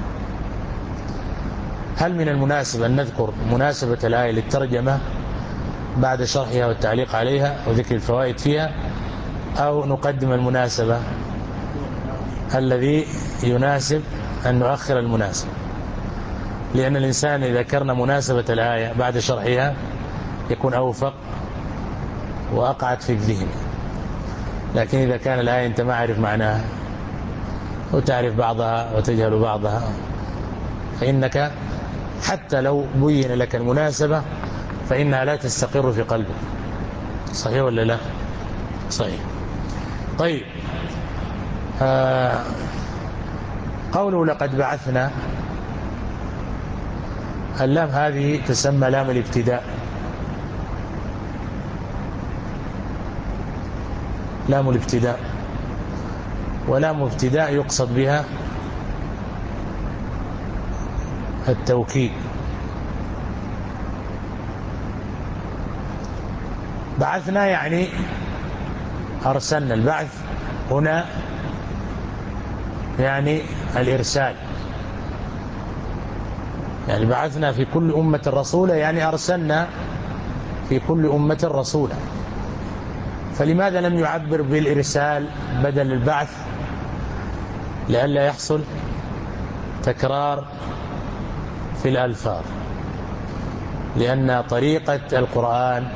هل من المناسب أن نذكر مناسبة الآية للترجمة بعد شرحها والتعليق عليها وذكر الفوائد فيها، أو نقدم المناسبة؟ الذي يناسب أن نؤخر المناسبة، لأن الإنسان إذا ذكرنا مناسبة الآية بعد شرحها يكون أوفق وأقعد في الذهن. لكن إذا كان الآية أنت ما عارف معناها وتعرف بعضها وتجهل بعضها، فإنك حتى لو بين لك المناسبة فإنها لا تستقر في قلبك. صحيح ولا لا؟ صحيح. طيب، آه قوله لقد بعثنا، اللام هذه تسمى لام الابتداء. لام الابتداء، ولام ابتداء يقصد بها التوكيد. بعثنا يعني أرسلنا. البعث هنا يعني الإرسال، يعني بعثنا في كل أمة رسولا، يعني أرسلنا في كل أمة رسولا. فلماذا لم يعبر بالإرسال بدل البعث؟ لئلا يحصل تكرار في الألفاظ، لأن طريقة القرآن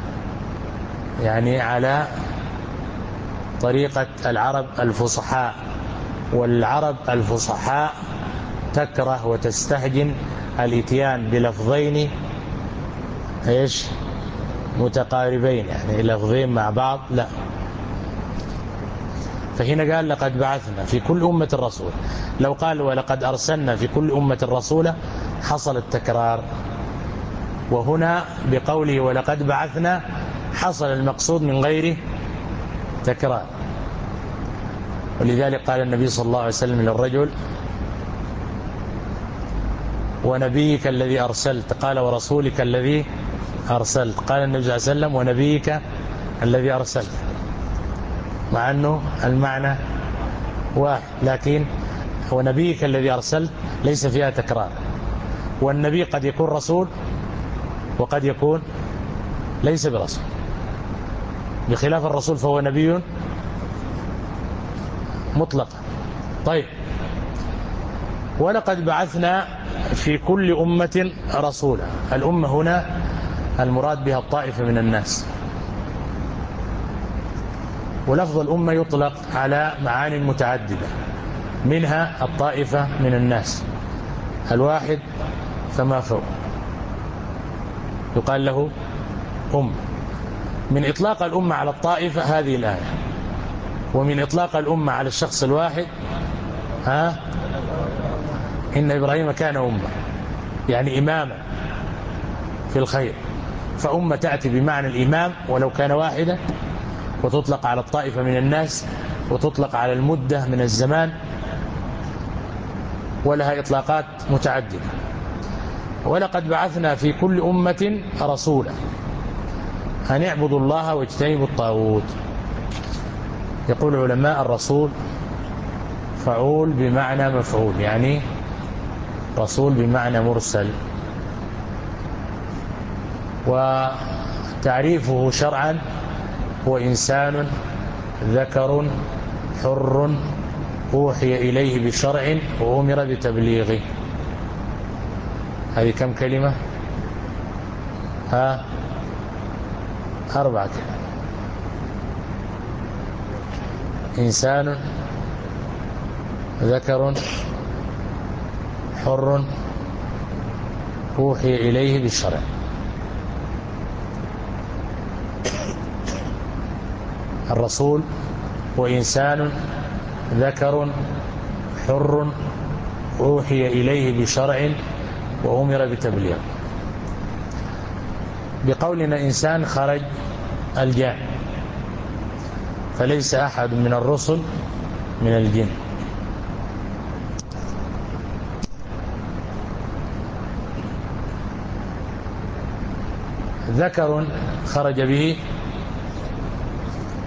يعني على طريقة العرب الفصحاء، والعرب الفصحاء تكره وتستهجن الاتيان بلفظين ايش متقاربين، يعني لفظين مع بعض، لا. فهنا قال لقد بعثنا في كل أمة رسول. لو قال ولقد أرسلنا في كل أمة رسولا حصل التكرار، وهنا بقوله ولقد بعثنا حصل المقصود من غير تكرار. ولذلك قال النبي صلى الله عليه وسلم للرجل: ونبيك الذي أرسلت، قال ورسولك الذي أرسلت، قال النبي صلى الله عليه وسلم ونبيك الذي أرسلت، مع أنه المعنى واحد، لكن ونبيك الذي أرسلت ليس فيها تكرار. والنبي قد يكون رسول وقد يكون ليس برسول، بخلاف الرسول فهو نبي مطلقا. طيب، ولقد بعثنا في كل أمة رسولا. الأمة هنا المراد بها الطائفة من الناس، ولفظ الأمة يطلق على معاني متعددة، منها الطائفة من الناس، الواحد فما فوق يقال له أم. من إطلاق الأمة على الطائفة هذه الآية، ومن إطلاق الأمة على الشخص الواحد ها إن إبراهيم كان أمة، يعني إماما في الخير. فأمة تأتي بمعنى الإمام ولو كان واحدا، وتطلق على الطائفة من الناس، وتطلق على المدة من الزمان، ولها إطلاقات متعددة. ولقد بعثنا في كل أمة رسولا أن يعبدوا الله واجتنبوا الطاغوت. يقول العلماء الرسول فعول بمعنى مفعول، يعني رسول بمعنى مرسل. وتعريفه شرعا هو إنسان ذكر حر أوحي إليه بشرع وأمر بتبليغه. هذه كم كلمة؟ ها أربعة كلمة. إنسان ذكر حر أوحي إليه بالشرع. الرسول وإنسان ذكر حر أوحي إليه بشرع وأمر بتبليغ. بقولنا إنسان خرج الجان، فليس أحد من الرسل من الجن. ذكر خرج به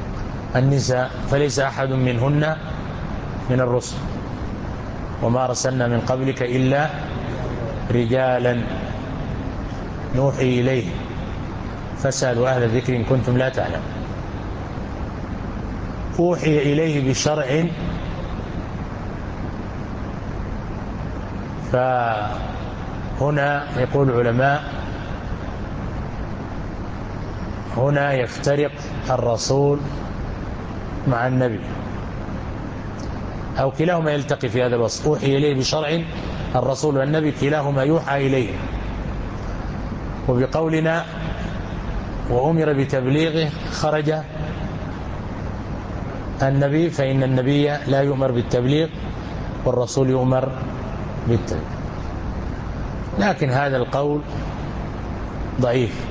النساء فليس أحد منهن من الرسل وما أرسلنا من قبلك إلا رجالا نوحي إليه فاسألوا أهل الذكر إن كنتم لا تعلمون. أوحي إليه بشرع فهنا يقول العلماء هنا يفترق الرسول مع النبي أو كلاهما يلتقي في هذا الوصف. أوحي إليه بشرع الرسول والنبي كلاهما يوحى إليه. وبقولنا وأمر بتبليغه خرج النبي فإن النبي لا يؤمر بالتبليغ والرسول يؤمر بالتبليغ. لكن هذا القول ضعيف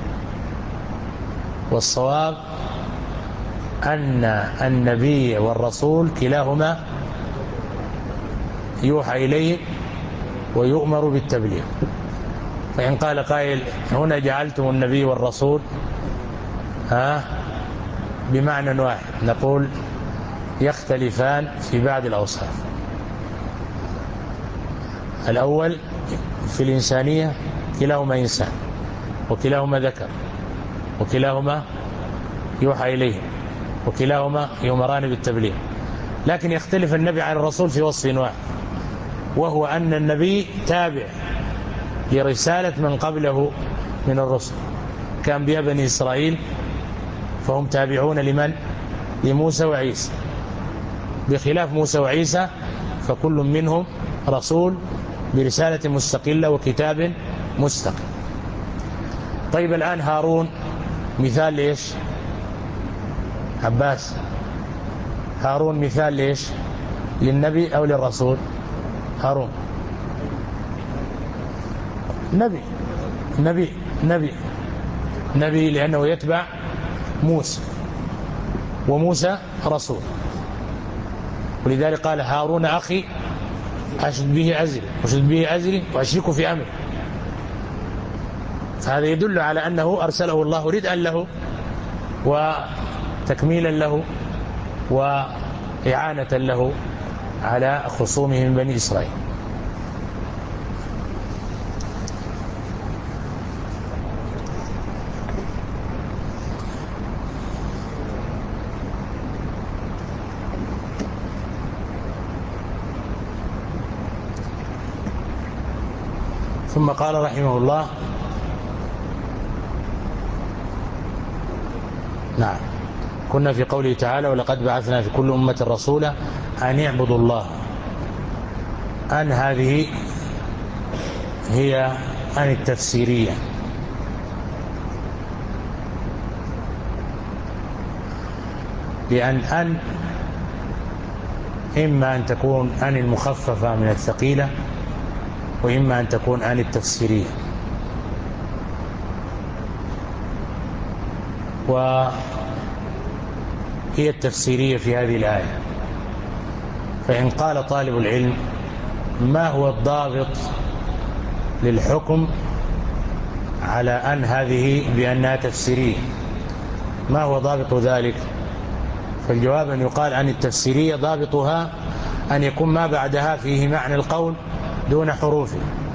والصواب أن النبي والرسول كلاهما يوحى إليه ويؤمر بالتبليغ. فإن قال قائل هنا جعلتم النبي والرسول ها بمعنى واحد نقول يختلفان في بعض الأوصاف. الأول في الإنسانية كلاهما إنسان وكلاهما ذكر وكلاهما يوحى إليه وكلاهما يؤمران بالتبليغ. لكن يختلف النبي عن الرسول في وصف واحد وهو أن النبي تابع لرسالة من قبله من الرسل كأنبياء بني إسرائيل فهم تابعون لمن؟ لموسى وعيسى، بخلاف موسى وعيسى فكل منهم رسول برسالة مستقلة وكتاب مستقل. طيب الآن هارون مثال ليش؟ عباس هارون مثال ليش؟ للنبي أو للرسول؟ هارون نبي نبي نبي نبي لأنه يتبع موسى وموسى رسول، ولذلك قال هارون أخي أشد به أزري وشد به أزري وأشركه في أمري. فهذا يدل على أنه أرسله الله ردءا له وتكميلا له وإعانة له على خصومه من بني إسرائيل. ثم قال رحمه الله نعم كنا في قوله تعالى ولقد بعثنا في كل أمة رسولا أن يعبدوا الله. أن هذه هي أن التفسيرية لأن أن إما أن تكون أن المخففة من الثقيلة وإما أن تكون أن التفسيرية. وهي التفسيرية في هذه الآية. فإن قال طالب العلم ما هو الضابط للحكم على أن هذه بأنها تفسيرية؟ ما هو ضابط ذلك؟ فالجواب أن يقال عن التفسيرية ضابطها أن يكون ما بعدها فيه معنى القول دون حروفه،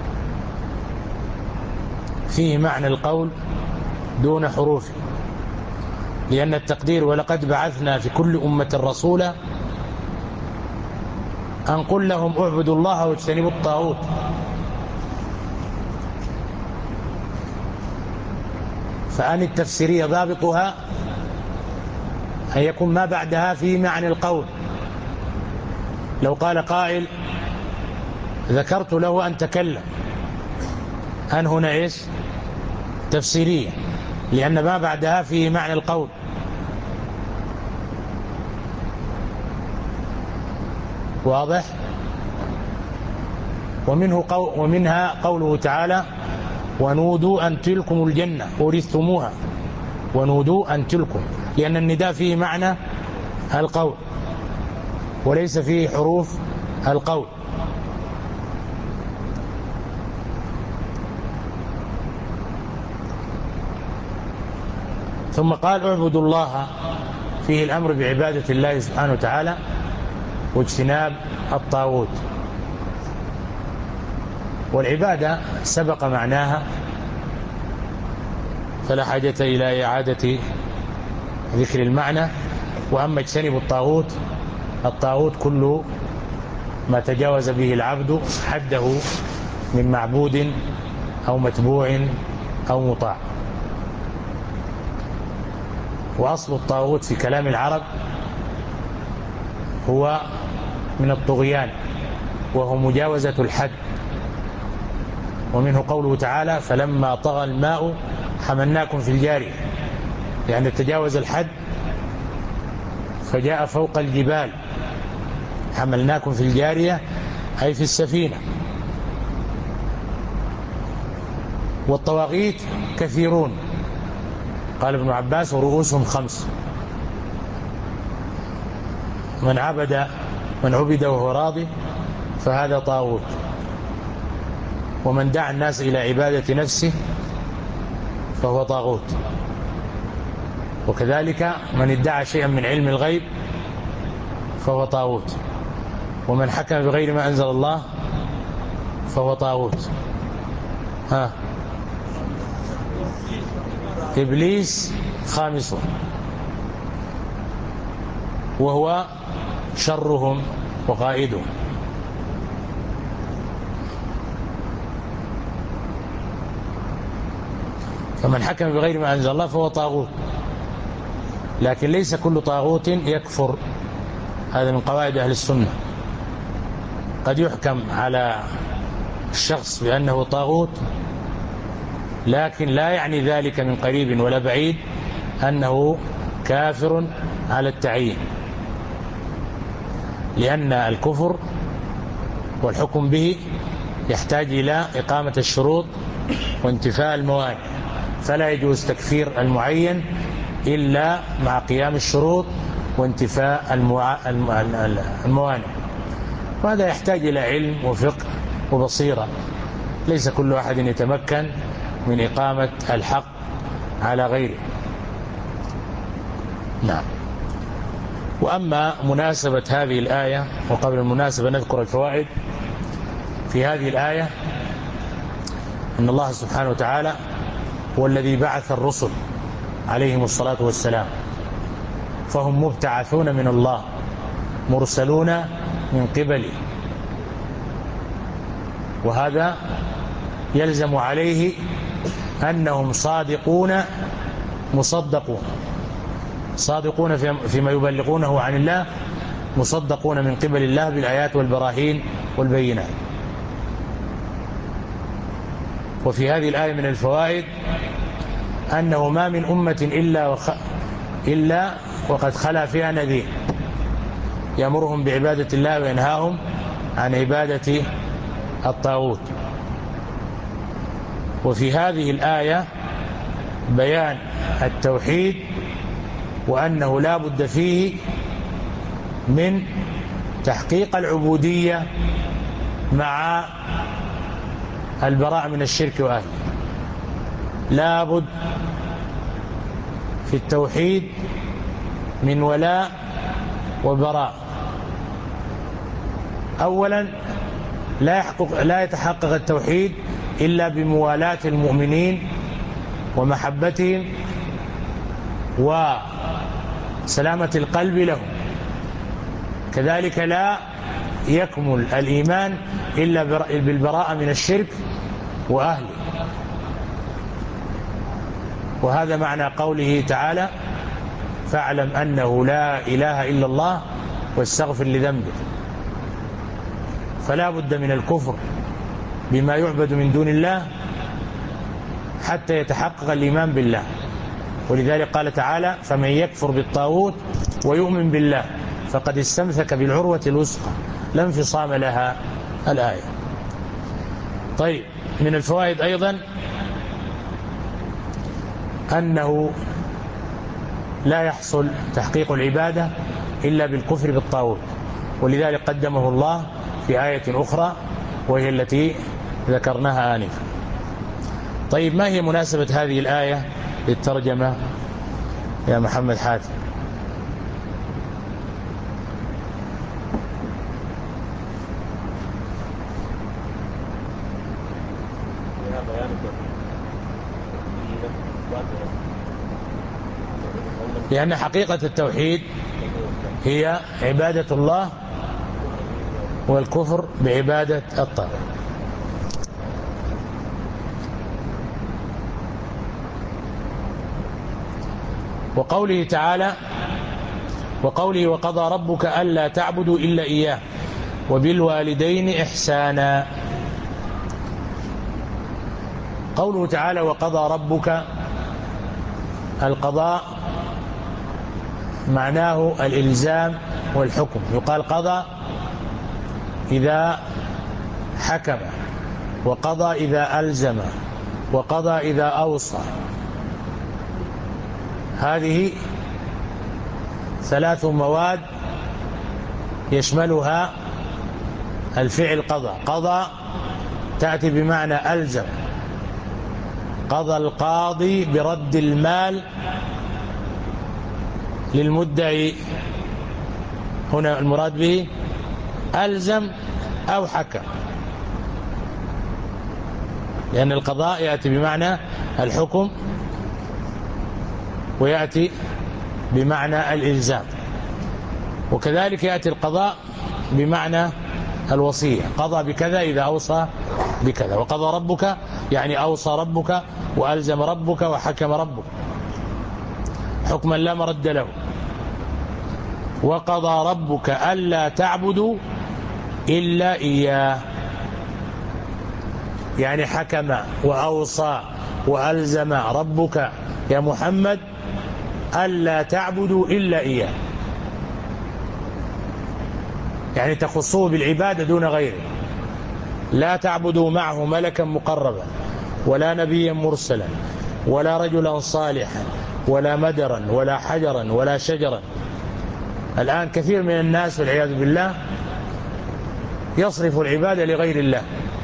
فيه معنى القول دون حروفه، لأن التقدير ولقد بعثنا في كل أمة رسولا أن قل لهم اعبدوا الله واجتنبوا الطاغوت. فأن التفسيرية ضابطها أن يكون ما بعدها فيه معنى القول. لو قال قائل ذكرت له أن تكلم، أن هنا إيش؟ تفسيرية، لأن ما بعدها فيه معنى القول. واضح؟ ومنه قو ومنها قوله تعالى ونودوا أن تلكم الجنة أورثتموها، ونودوا أن تلكم، لأن النداء فيه معنى القول وليس فيه حروف القول. ثم قال اعبدوا الله فيه الأمر بعبادة الله سبحانه وتعالى واجتناب الطاغوت. والعبادة سبق معناها فلا حاجة إلى إعادة ذكر المعنى. وأما اجتنب الطاغوت، الطاغوت كل ما تجاوز به العبد حده من معبود أو متبوع أو مطاع. وأصل الطاغوت في كلام العرب هو من الطغيان، وهو مجاوزة الحد. ومنه قوله تعالى فلما طغى الماء حملناكم في الجارية، يعني تجاوز الحد فجاء فوق الجبال. حملناكم في الجارية أي في السفينة. والطواغيت كثيرون، قال ابن عباس ورؤوسهم خمس: من عبد من عبد وهو راضي فهذا طاغوت، ومن دعا الناس إلى عبادة نفسه فهو طاغوت، وكذلك من ادعى شيئا من علم الغيب فهو طاغوت، ومن حكم بغير ما أنزل الله فهو طاغوت. ها إبليس خامسهم وهو شرهم وقائدهم. فمن حكم بغير ما أنزل الله فهو طاغوت، لكن ليس كل طاغوت يكفر. هذا من قواعد أهل السنة. قد يحكم على الشخص بأنه طاغوت، لكن لا يعني ذلك من قريب ولا بعيد أنه كافر على التعيين، لأن الكفر والحكم به يحتاج إلى إقامة الشروط وانتفاء الموانع، فلا يجوز تكفير المعين إلا مع قيام الشروط وانتفاء الموانع. وهذا يحتاج إلى علم وفقه وبصيرة، ليس كل أحد يتمكن من إقامة الحق على غيره. نعم. وأما مناسبة هذه الآية، وقبل المناسبة نذكر الفوائد في هذه الآية، أن الله سبحانه وتعالى هو الذي بعث الرسل عليهم الصلاة والسلام، فهم مبتعثون من الله مرسلون من قبله، وهذا يلزم عليه أنهم صادقون مصدقون، صادقون فيما يبلغونه عن الله، مصدقون من قبل الله بالآيات والبراهين والبينات. وفي هذه الآية من الفوائد أنه ما من أمة إلا, وخ... إلا وقد خلا فيها نذير يأمرهم بعبادة الله وينهاهم عن عبادة الطاغوت. وفي هذه الآية بيان التوحيد، وأنه لا بد فيه من تحقيق العبودية مع البراءة من الشرك وأهله. لا بد في التوحيد من ولاء وبراء. أولا لا يحقق لا يتحقق التوحيد إلا بموالاة المؤمنين ومحبتهم وسلامة القلب لهم. كذلك لا يكمل الإيمان إلا بالبراءة من الشرك وأهله. وهذا معنى قوله تعالى فاعلم أنه لا إله إلا الله واستغفر لذنبك. فلا بد من الكفر بما يعبد من دون الله حتى يتحقق الإيمان بالله. ولذلك قال تعالى فمن يكفر بالطاغوت ويؤمن بالله فقد استمسك بالعروة الوثقى لا انفصام لها، الآية. طيب، من الفوائد أيضا أنه لا يحصل تحقيق العبادة إلا بالكفر بالطاغوت، ولذلك قدمه الله في آية أخرى وهي التي ذكرناها آنفا. طيب، ما هي مناسبة هذه الآية للترجمة يا محمد حاتم؟ لأن حقيقة التوحيد هي عبادة الله والكفر بعبادة الطاغوت. وقوله تعالى وقوله وقضى ربك ألا تعبدوا إلا إياه وبالوالدين إحسانا. قوله تعالى وقضى ربك، القضاء معناه الإلزام والحكم. يقال قضى إذا حكم، وقضى إذا ألزم، وقضى إذا أوصى. هذه ثلاث مواد يشملها الفعل قضى. قضى تأتي بمعنى ألزم، قضى القاضي برد المال للمدعي، هنا المراد به ألزم أو حكم، لأن القضاء يأتي بمعنى الحكم ويأتي بمعنى الإلزام، وكذلك يأتي القضاء بمعنى الوصية، قضى بكذا إذا أوصى بكذا. وقضى ربك يعني أوصى ربك وألزم ربك وحكم ربك حكما لا مرد له. وقضى ربك ألا تعبدوا إلا إياه، يعني حكم وأوصى وألزم ربك يا محمد ألا تعبدوا إلا إياه، يعني تخصوه بالعبادة دون غيره. لا تعبدوا معه ملكا مقربا ولا نبيا مرسلا ولا رجلا صالحا ولا مدرا ولا حجرا ولا شجرا. الآن كثير من الناس والعياذ بالله يصرف العبادة لغير الله،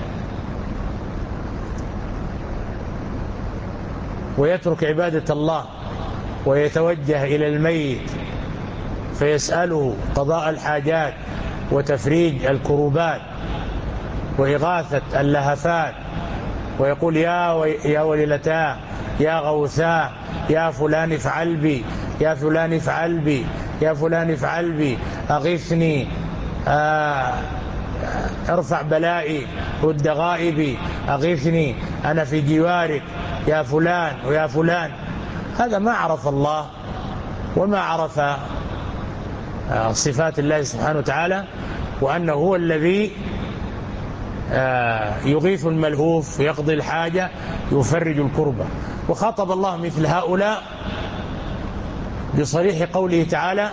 ويترك عبادة الله ويتوجه إلى الميت فيسأله قضاء الحاجات وتفريج الكروبات وإغاثة اللهفات، ويقول يا وي يا ويلتاه يا غوثاه يا فلان افعل بي يا فلان افعل بي يا فلان افعل بي أغثني، آه ارفع بلائي، رد غائبي، أغثني أنا في جوارك يا فلان ويا فلان. هذا ما عرف الله وما عرف صفات الله سبحانه وتعالى، وأنه هو الذي يغيث الملهوف، يقضي الحاجة، يفرج الكربة. وخاطب الله مثل هؤلاء بصريح قوله تعالى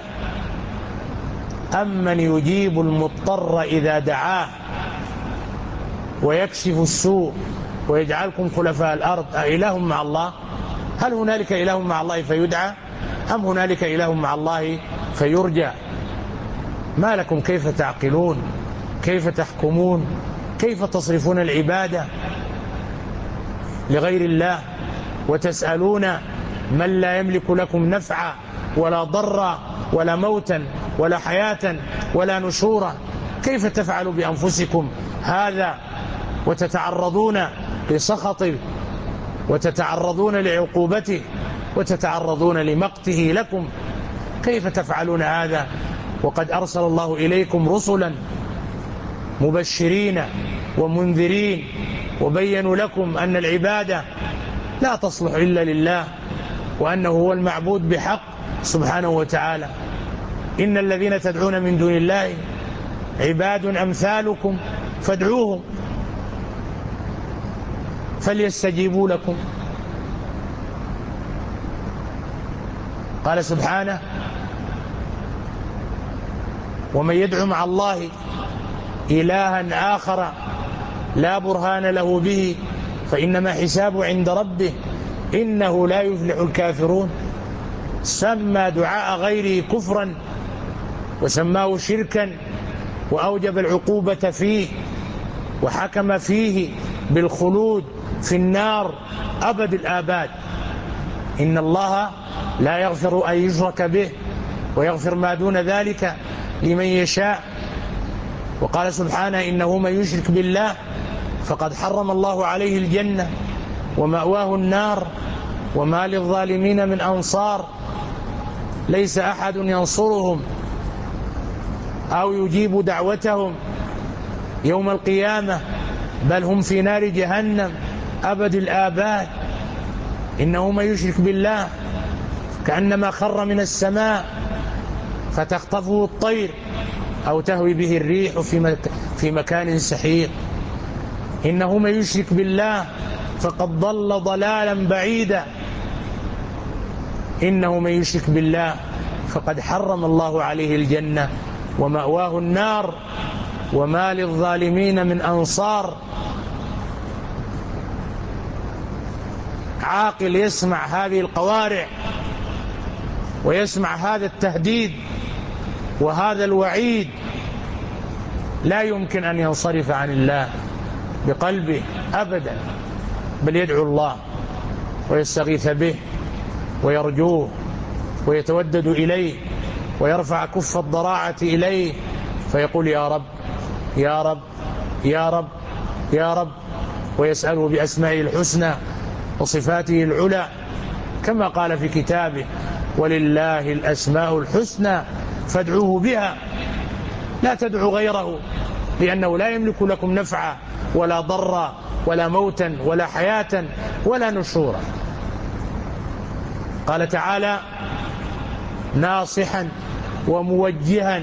أمن يجيب المضطر إذا دعاه ويكشف السوء ويجعلكم خلفاء الأرض أإله مع الله؟ هل هنالك إله مع الله فيدعى أم هنالك إله مع الله فيرجى؟ ما لكم كيف تعقلون؟ كيف تحكمون؟ كيف تصرفون العبادة لغير الله وتسألون من لا يملك لكم نفعا ولا ضرا ولا موتا ولا حياة ولا نشورا؟ كيف تفعلوا بأنفسكم هذا وتتعرضون لسخطه وتتعرضون لعقوبته وتتعرضون لمقته لكم؟ كيف تفعلون هذا وقد أرسل الله إليكم رسلا مبشرين ومنذرين وبينوا لكم أن العبادة لا تصلح إلا لله وأنه هو المعبود بحق سبحانه وتعالى. إن الذين تدعون من دون الله عباد أمثالكم فادعوهم فليستجيبوا لكم. قال سبحانه ومن يدعو مع الله إلها آخر لا برهان له به فإنما حسابه عند ربه إنه لا يفلح الكافرون. سمى دعاء غيره كفرا وسماه شركا وأوجب العقوبة فيه وحكم فيه بالخلود في النار أبد الآباد. إن الله لا يغفر أن يشرك به ويغفر ما دون ذلك لمن يشاء. وقال سبحانه إنه من يشرك بالله فقد حرم الله عليه الجنة ومأواه النار وما للظالمين من أنصار. ليس أحد ينصرهم أو يجيب دعوتهم يوم القيامة، بل هم في نار جهنم أبد الآباد. إنه من يشرك بالله كأنما خر من السماء فتخطفه الطير أو تهوي به الريح في مكان سحيق. إنه من يشرك بالله فقد ضل ضلالا بعيدا. إنه من يشرك بالله فقد حرم الله عليه الجنة ومأواه النار وما للظالمين من أنصار. عاقل يسمع هذه القوارع ويسمع هذا التهديد وهذا الوعيد لا يمكن أن ينصرف عن الله بقلبه أبدا، بل يدعو الله ويستغيث به ويرجوه ويتودد إليه ويرفع كف الضراعة إليه فيقول يا رب يا رب يا رب يا رب، ويسأله بأسمائه الحسنى وصفاته العلى كما قال في كتابه ولله الأسماء الحسنى فادعوه بها لا تدعوا غيره، لأنه لا يملك لكم نفعا ولا ضرا ولا موتا ولا حياة ولا نشورا. قال تعالى ناصحا وموجها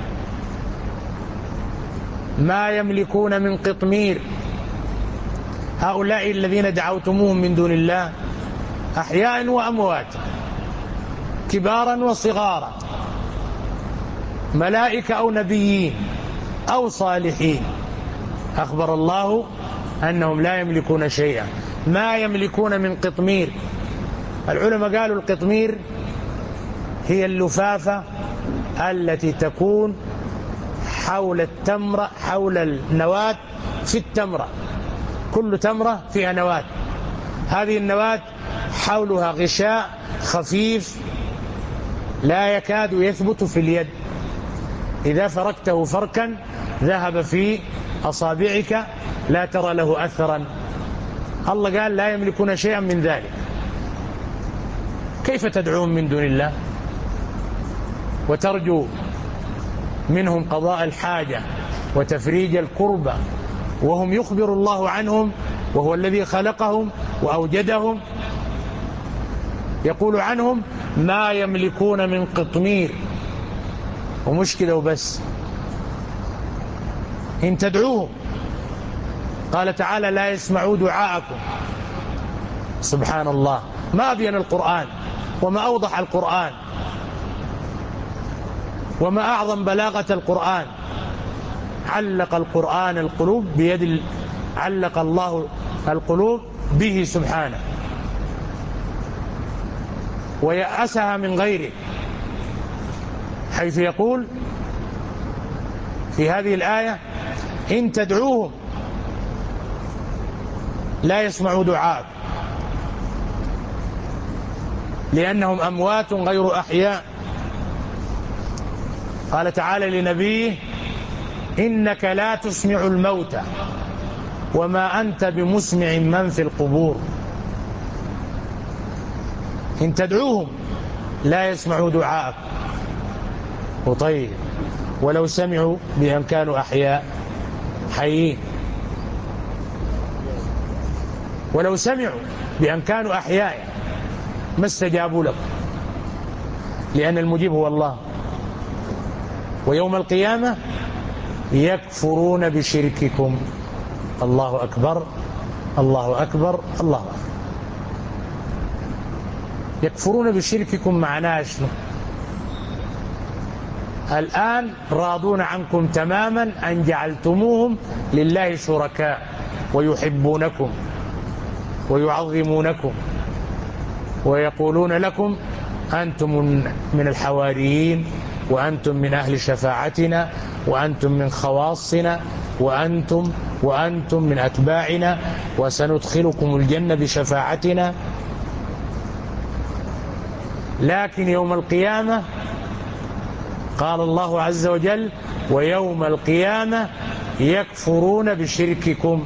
ما يملكون من قطمير. هؤلاء الذين دعوتموهم من دون الله أحياء وأموات، كبارا وصغارا، ملائكة أو نبيين أو صالحين، أخبر الله أنهم لا يملكون شيئا. ما يملكون من قطمير. العلماء قالوا القطمير هي اللفافة التي تكون حول التمرة، حول النواة في التمرة، كل تمرة فيها نواة، هذه النواة حولها غشاء خفيف لا يكاد يثبت في اليد، إذا فركته فركا ذهب في أصابعك لا ترى له أثرا. الله قال لا يملكون شيئا من ذلك. كيف تدعون من دون الله وترجو منهم قضاء الحاجة وتفريج الكربة وهم يخبر الله عنهم وهو الذي خلقهم وأوجدهم؟ يقول عنهم ما يملكون من قطمير. ومشكلة وبس إن تدعوهم، قال تعالى لا يسمعوا دعاءكم. سبحان الله، ما أبين القرآن وما أوضح القرآن وما أعظم بلاغة القرآن. علق القرآن القلوب بيد ال... علق الله القلوب به سبحانه ويأسها من غيره، حيث يقول في هذه الآية إن تدعوهم لا يسمعوا دعاءك لأنهم أموات غير أحياء. قال تعالى لنبيه إنك لا تسمع الموتى وما أنت بمسمع من في القبور. إن تدعوهم لا يسمعوا دعاءك. وطيب ولو سمعوا بأن كانوا أحياء حيين، ولو سمعوا بأن كانوا أحياء ما استجابوا لكم، لأن المجيب هو الله. ويوم القيامة يكفرون بشرككم. الله أكبر الله أكبر الله أكبر. يكفرون بشرككم معناه شنو؟ الآن راضون عنكم تماما أن جعلتموهم لله شركاء ويحبونكم ويعظمونكم ويقولون لكم أنتم من الحواريين وأنتم من أهل شفاعتنا وأنتم من خواصنا وأنتم وأنتم من أتباعنا وسندخلكم الجنة بشفاعتنا. لكن يوم القيامة قال الله عز وجل ويوم القيامة يكفرون بشرككم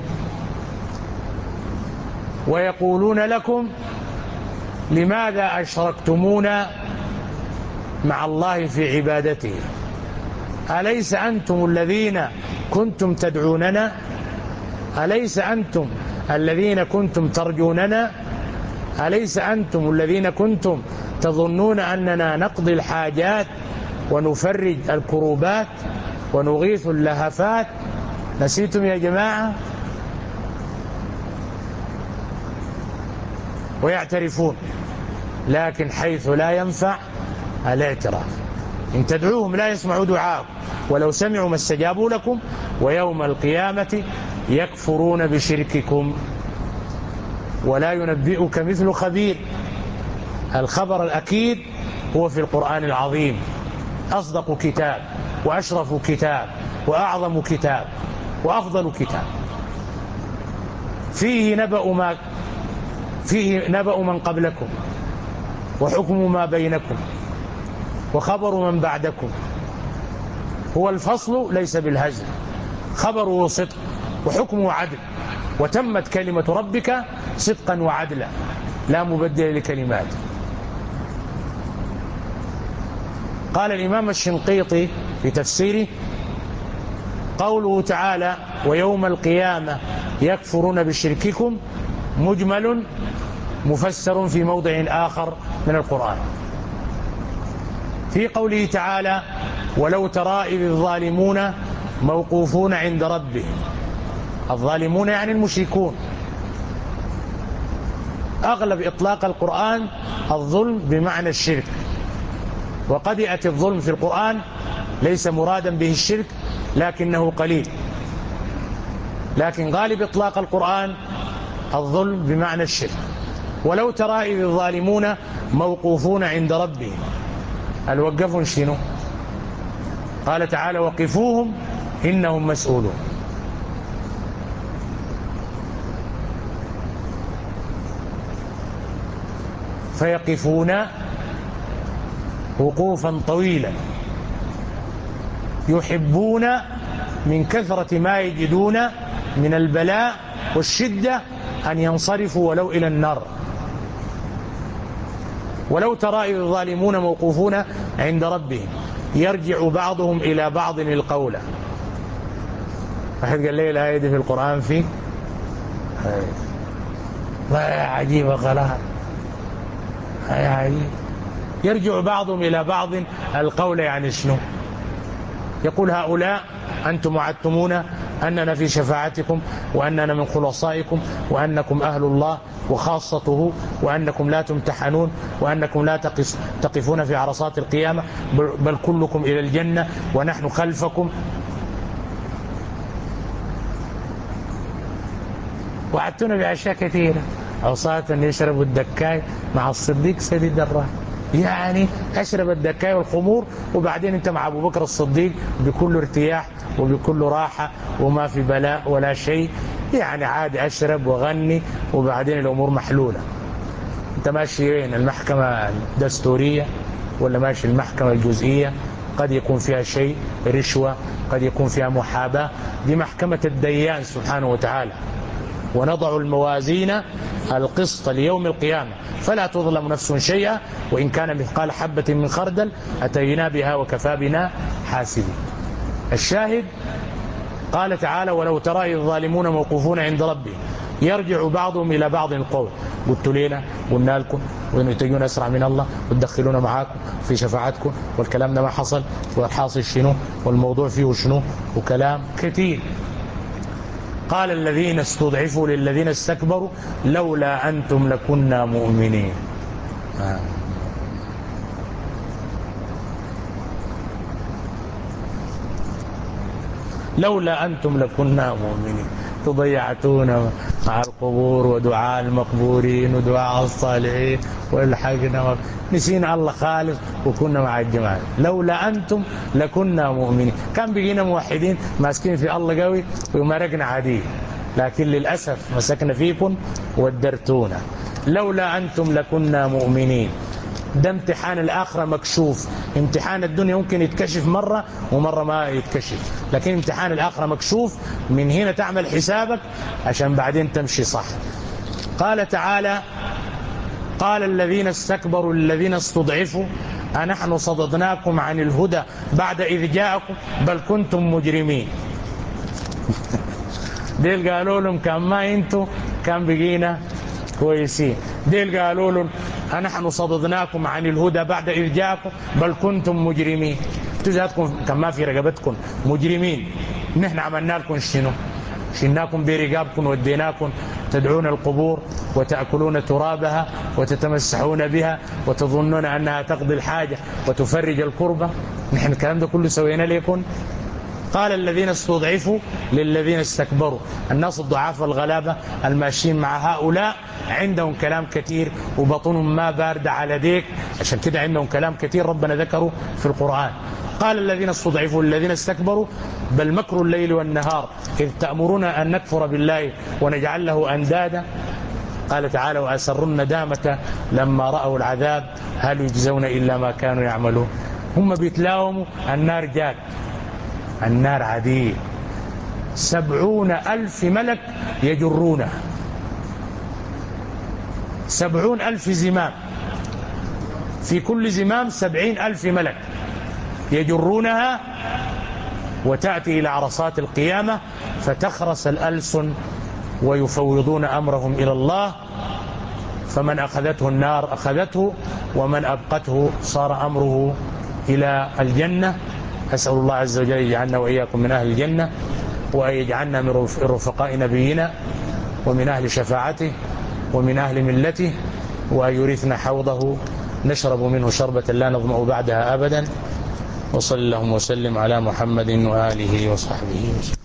ويقولون لكم لماذا أشركتمونا مع الله في عبادته. أليس أنتم الذين كنتم تدعوننا؟ أليس أنتم الذين كنتم ترجوننا؟ أليس أنتم الذين كنتم تظنون أننا نقضي الحاجات ونفرج الكروبات ونغيث اللهفات؟ نسيتم يا جماعة؟ ويعترفون، لكن حيث لا ينفع الاعتراف. إن تدعوهم لا يسمعوا دعاءكم ولو سمعوا ما استجابوا لكم ويوم القيامة يكفرون بشرككم ولا ينبئك مثل خبير. الخبر الأكيد هو في القرآن العظيم، أصدق كتاب وأشرف كتاب وأعظم كتاب وأفضل كتاب، فيه نبأ ما فيه نبأ من قبلكم وحكم ما بينكم وخبر من بعدكم. هو الفصل ليس بالهزل، خبره صدق وحكمه عدل، وتمت كلمة ربك صدقا وعدلا لا مبدل لكلماته. قال الإمام الشنقيطي في تفسيره: قوله تعالى ويوم القيامة يكفرون بشرككم مجمل مفسر في موضع آخر من القرآن. في قوله تعالى ولو ترى إذ الظالمون موقوفون عند ربهم، الظالمون يعني المشركون. أغلب إطلاق القرآن الظلم بمعنى الشرك، وقد يأتي الظلم في القرآن ليس مرادا به الشرك لكنه قليل، لكن غالب إطلاق القرآن الظلم بمعنى الشرك. ولو ترى إذ الظالمون موقوفون عند ربهم، الوقفون شنو؟ قال تعالى وقفوهم إنهم مسؤولون. فيقفون وقوفا طويلا يحبون من كثرة ما يجدون من البلاء والشدة أن ينصرفوا ولو إلى النار. ولو ترى إذ الظالمون موقوفون عند ربهم يرجع بعضهم إلى بعض القول. واحد قال لي الآية دي في القرآن فيه لا عجيبة خلاص عجيب. يرجع بعضهم إلى بعض القول، يعني شنو؟ يقول هؤلاء أنتم وعدتمونا أننا في شفاعتكم وأننا من خلصائكم وأنكم أهل الله وخاصته وأنكم لا تمتحنون وأنكم لا تقفون في عرصات القيامة بل كلكم إلى الجنة ونحن خلفكم. وعدتنا بأشياء كثيرة، عصاة يشرب الدكاي مع الصديق سديد الراي، يعني أشرب الدكاي والخمور وبعدين أنت مع أبو بكر الصديق بكل ارتياح وبكل راحة وما في بلاء ولا شيء، يعني عادي أشرب وغني وبعدين الأمور محلولة. أنت ماشي وين؟ المحكمة الدستورية ولا ماشي المحكمة الجزئية؟ قد يكون فيها شيء رشوة، قد يكون فيها محاباة. دي محكمة الديان سبحانه وتعالى. ونضع الموازين القسط ليوم القيامة فلا تظلم نفس شيئا وإن كان مثقال حبة من خردل أتينا بها وكفى بنا حاسبين. الشاهد قال تعالى ولو ترى الظالمون موقوفون عند ربهم يرجع بعضهم إلى بعض القول، قلت لنا قلنا لكم وإن تجون أسرع من الله وتدخلون معاكم في شفاعتكم والكلام ده ما حصل والحاصل شنو والموضوع فيه شنو وكلام كثير. قال الذين استضعفوا للذين استكبروا لولا أنتم لكنا مؤمنين. آه. لولا أنتم لكنا مؤمنين، تضيعتونا مع القبور ودعاء المقبورين ودعاء الصالحين والحقنا نسينا الله خالص وكنا مع الجماعة. لولا أنتم لكنا مؤمنين. كان بقينا موحدين ماسكين في الله قوي ومرقنا عادي، لكن للأسف مسكنا فيكم ودرتونا. لولا أنتم لكنا مؤمنين. ده امتحان الآخرة مكشوف. امتحان الدنيا ممكن يتكشف مرة ومرة ما يتكشف، لكن امتحان الآخرة مكشوف. من هنا تعمل حسابك عشان بعدين تمشي صح. قال تعالى قال الذين استكبروا الذين استضعفوا أنحن صددناكم عن الهدى بعد إذ جاءكم بل كنتم مجرمين. ديل قالوا لهم كان ما انتوا كان بقينا كويسين. ديل قالوا لهم نحن صددناكم عن الهدى بعد إذ جاءكم بل كنتم مجرمين. انتوا ذاتكم كان ما في رقبتكم مجرمين. نحن عملنا لكم شنو؟ شلناكم برقابكم وديناكم تدعون القبور وتأكلون ترابها وتتمسحون بها وتظنون أنها تقضي الحاجة وتفرج الكربة. نحن الكلام ده كله سوينا لكم. قال الذين استضعفوا للذين استكبروا. الناس الضعاف والغلابة الماشيين مع هؤلاء عندهم كلام كثير وبطنهم ما بارد على ديك، عشان كده عندهم كلام كثير ربنا ذكره في القرآن. قال الذين استضعفوا للذين استكبروا بل مكر الليل والنهار إذ تأمرنا أن نكفر بالله ونجعل له أندادا. قال تعالى وأسروا الندامة لما رأوا العذاب هل يجزون إلا ما كانوا يعملون. هم بيتلاوموا النار جات، النار عديد، سبعون ألف ملك يجرونها، سبعون ألف زمام، في كل زمام سبعين ألف ملك يجرونها، وتأتي إلى عرصات القيامة فتخرس الألسن ويفوضون أمرهم إلى الله، فمن أخذته النار أخذته ومن أبقته صار أمره إلى الجنة. أسأل الله عز وجل يجعلنا وإياكم من أهل الجنة، وأن يجعلنا من رفقاء نبينا ومن أهل شفاعته ومن أهل ملته، وأن يورثنا حوضه نشرب منه شربة لا نظمأ بعدها أبدا. وصلى اللهم وسلم على محمد وآله وصحبه وسلم.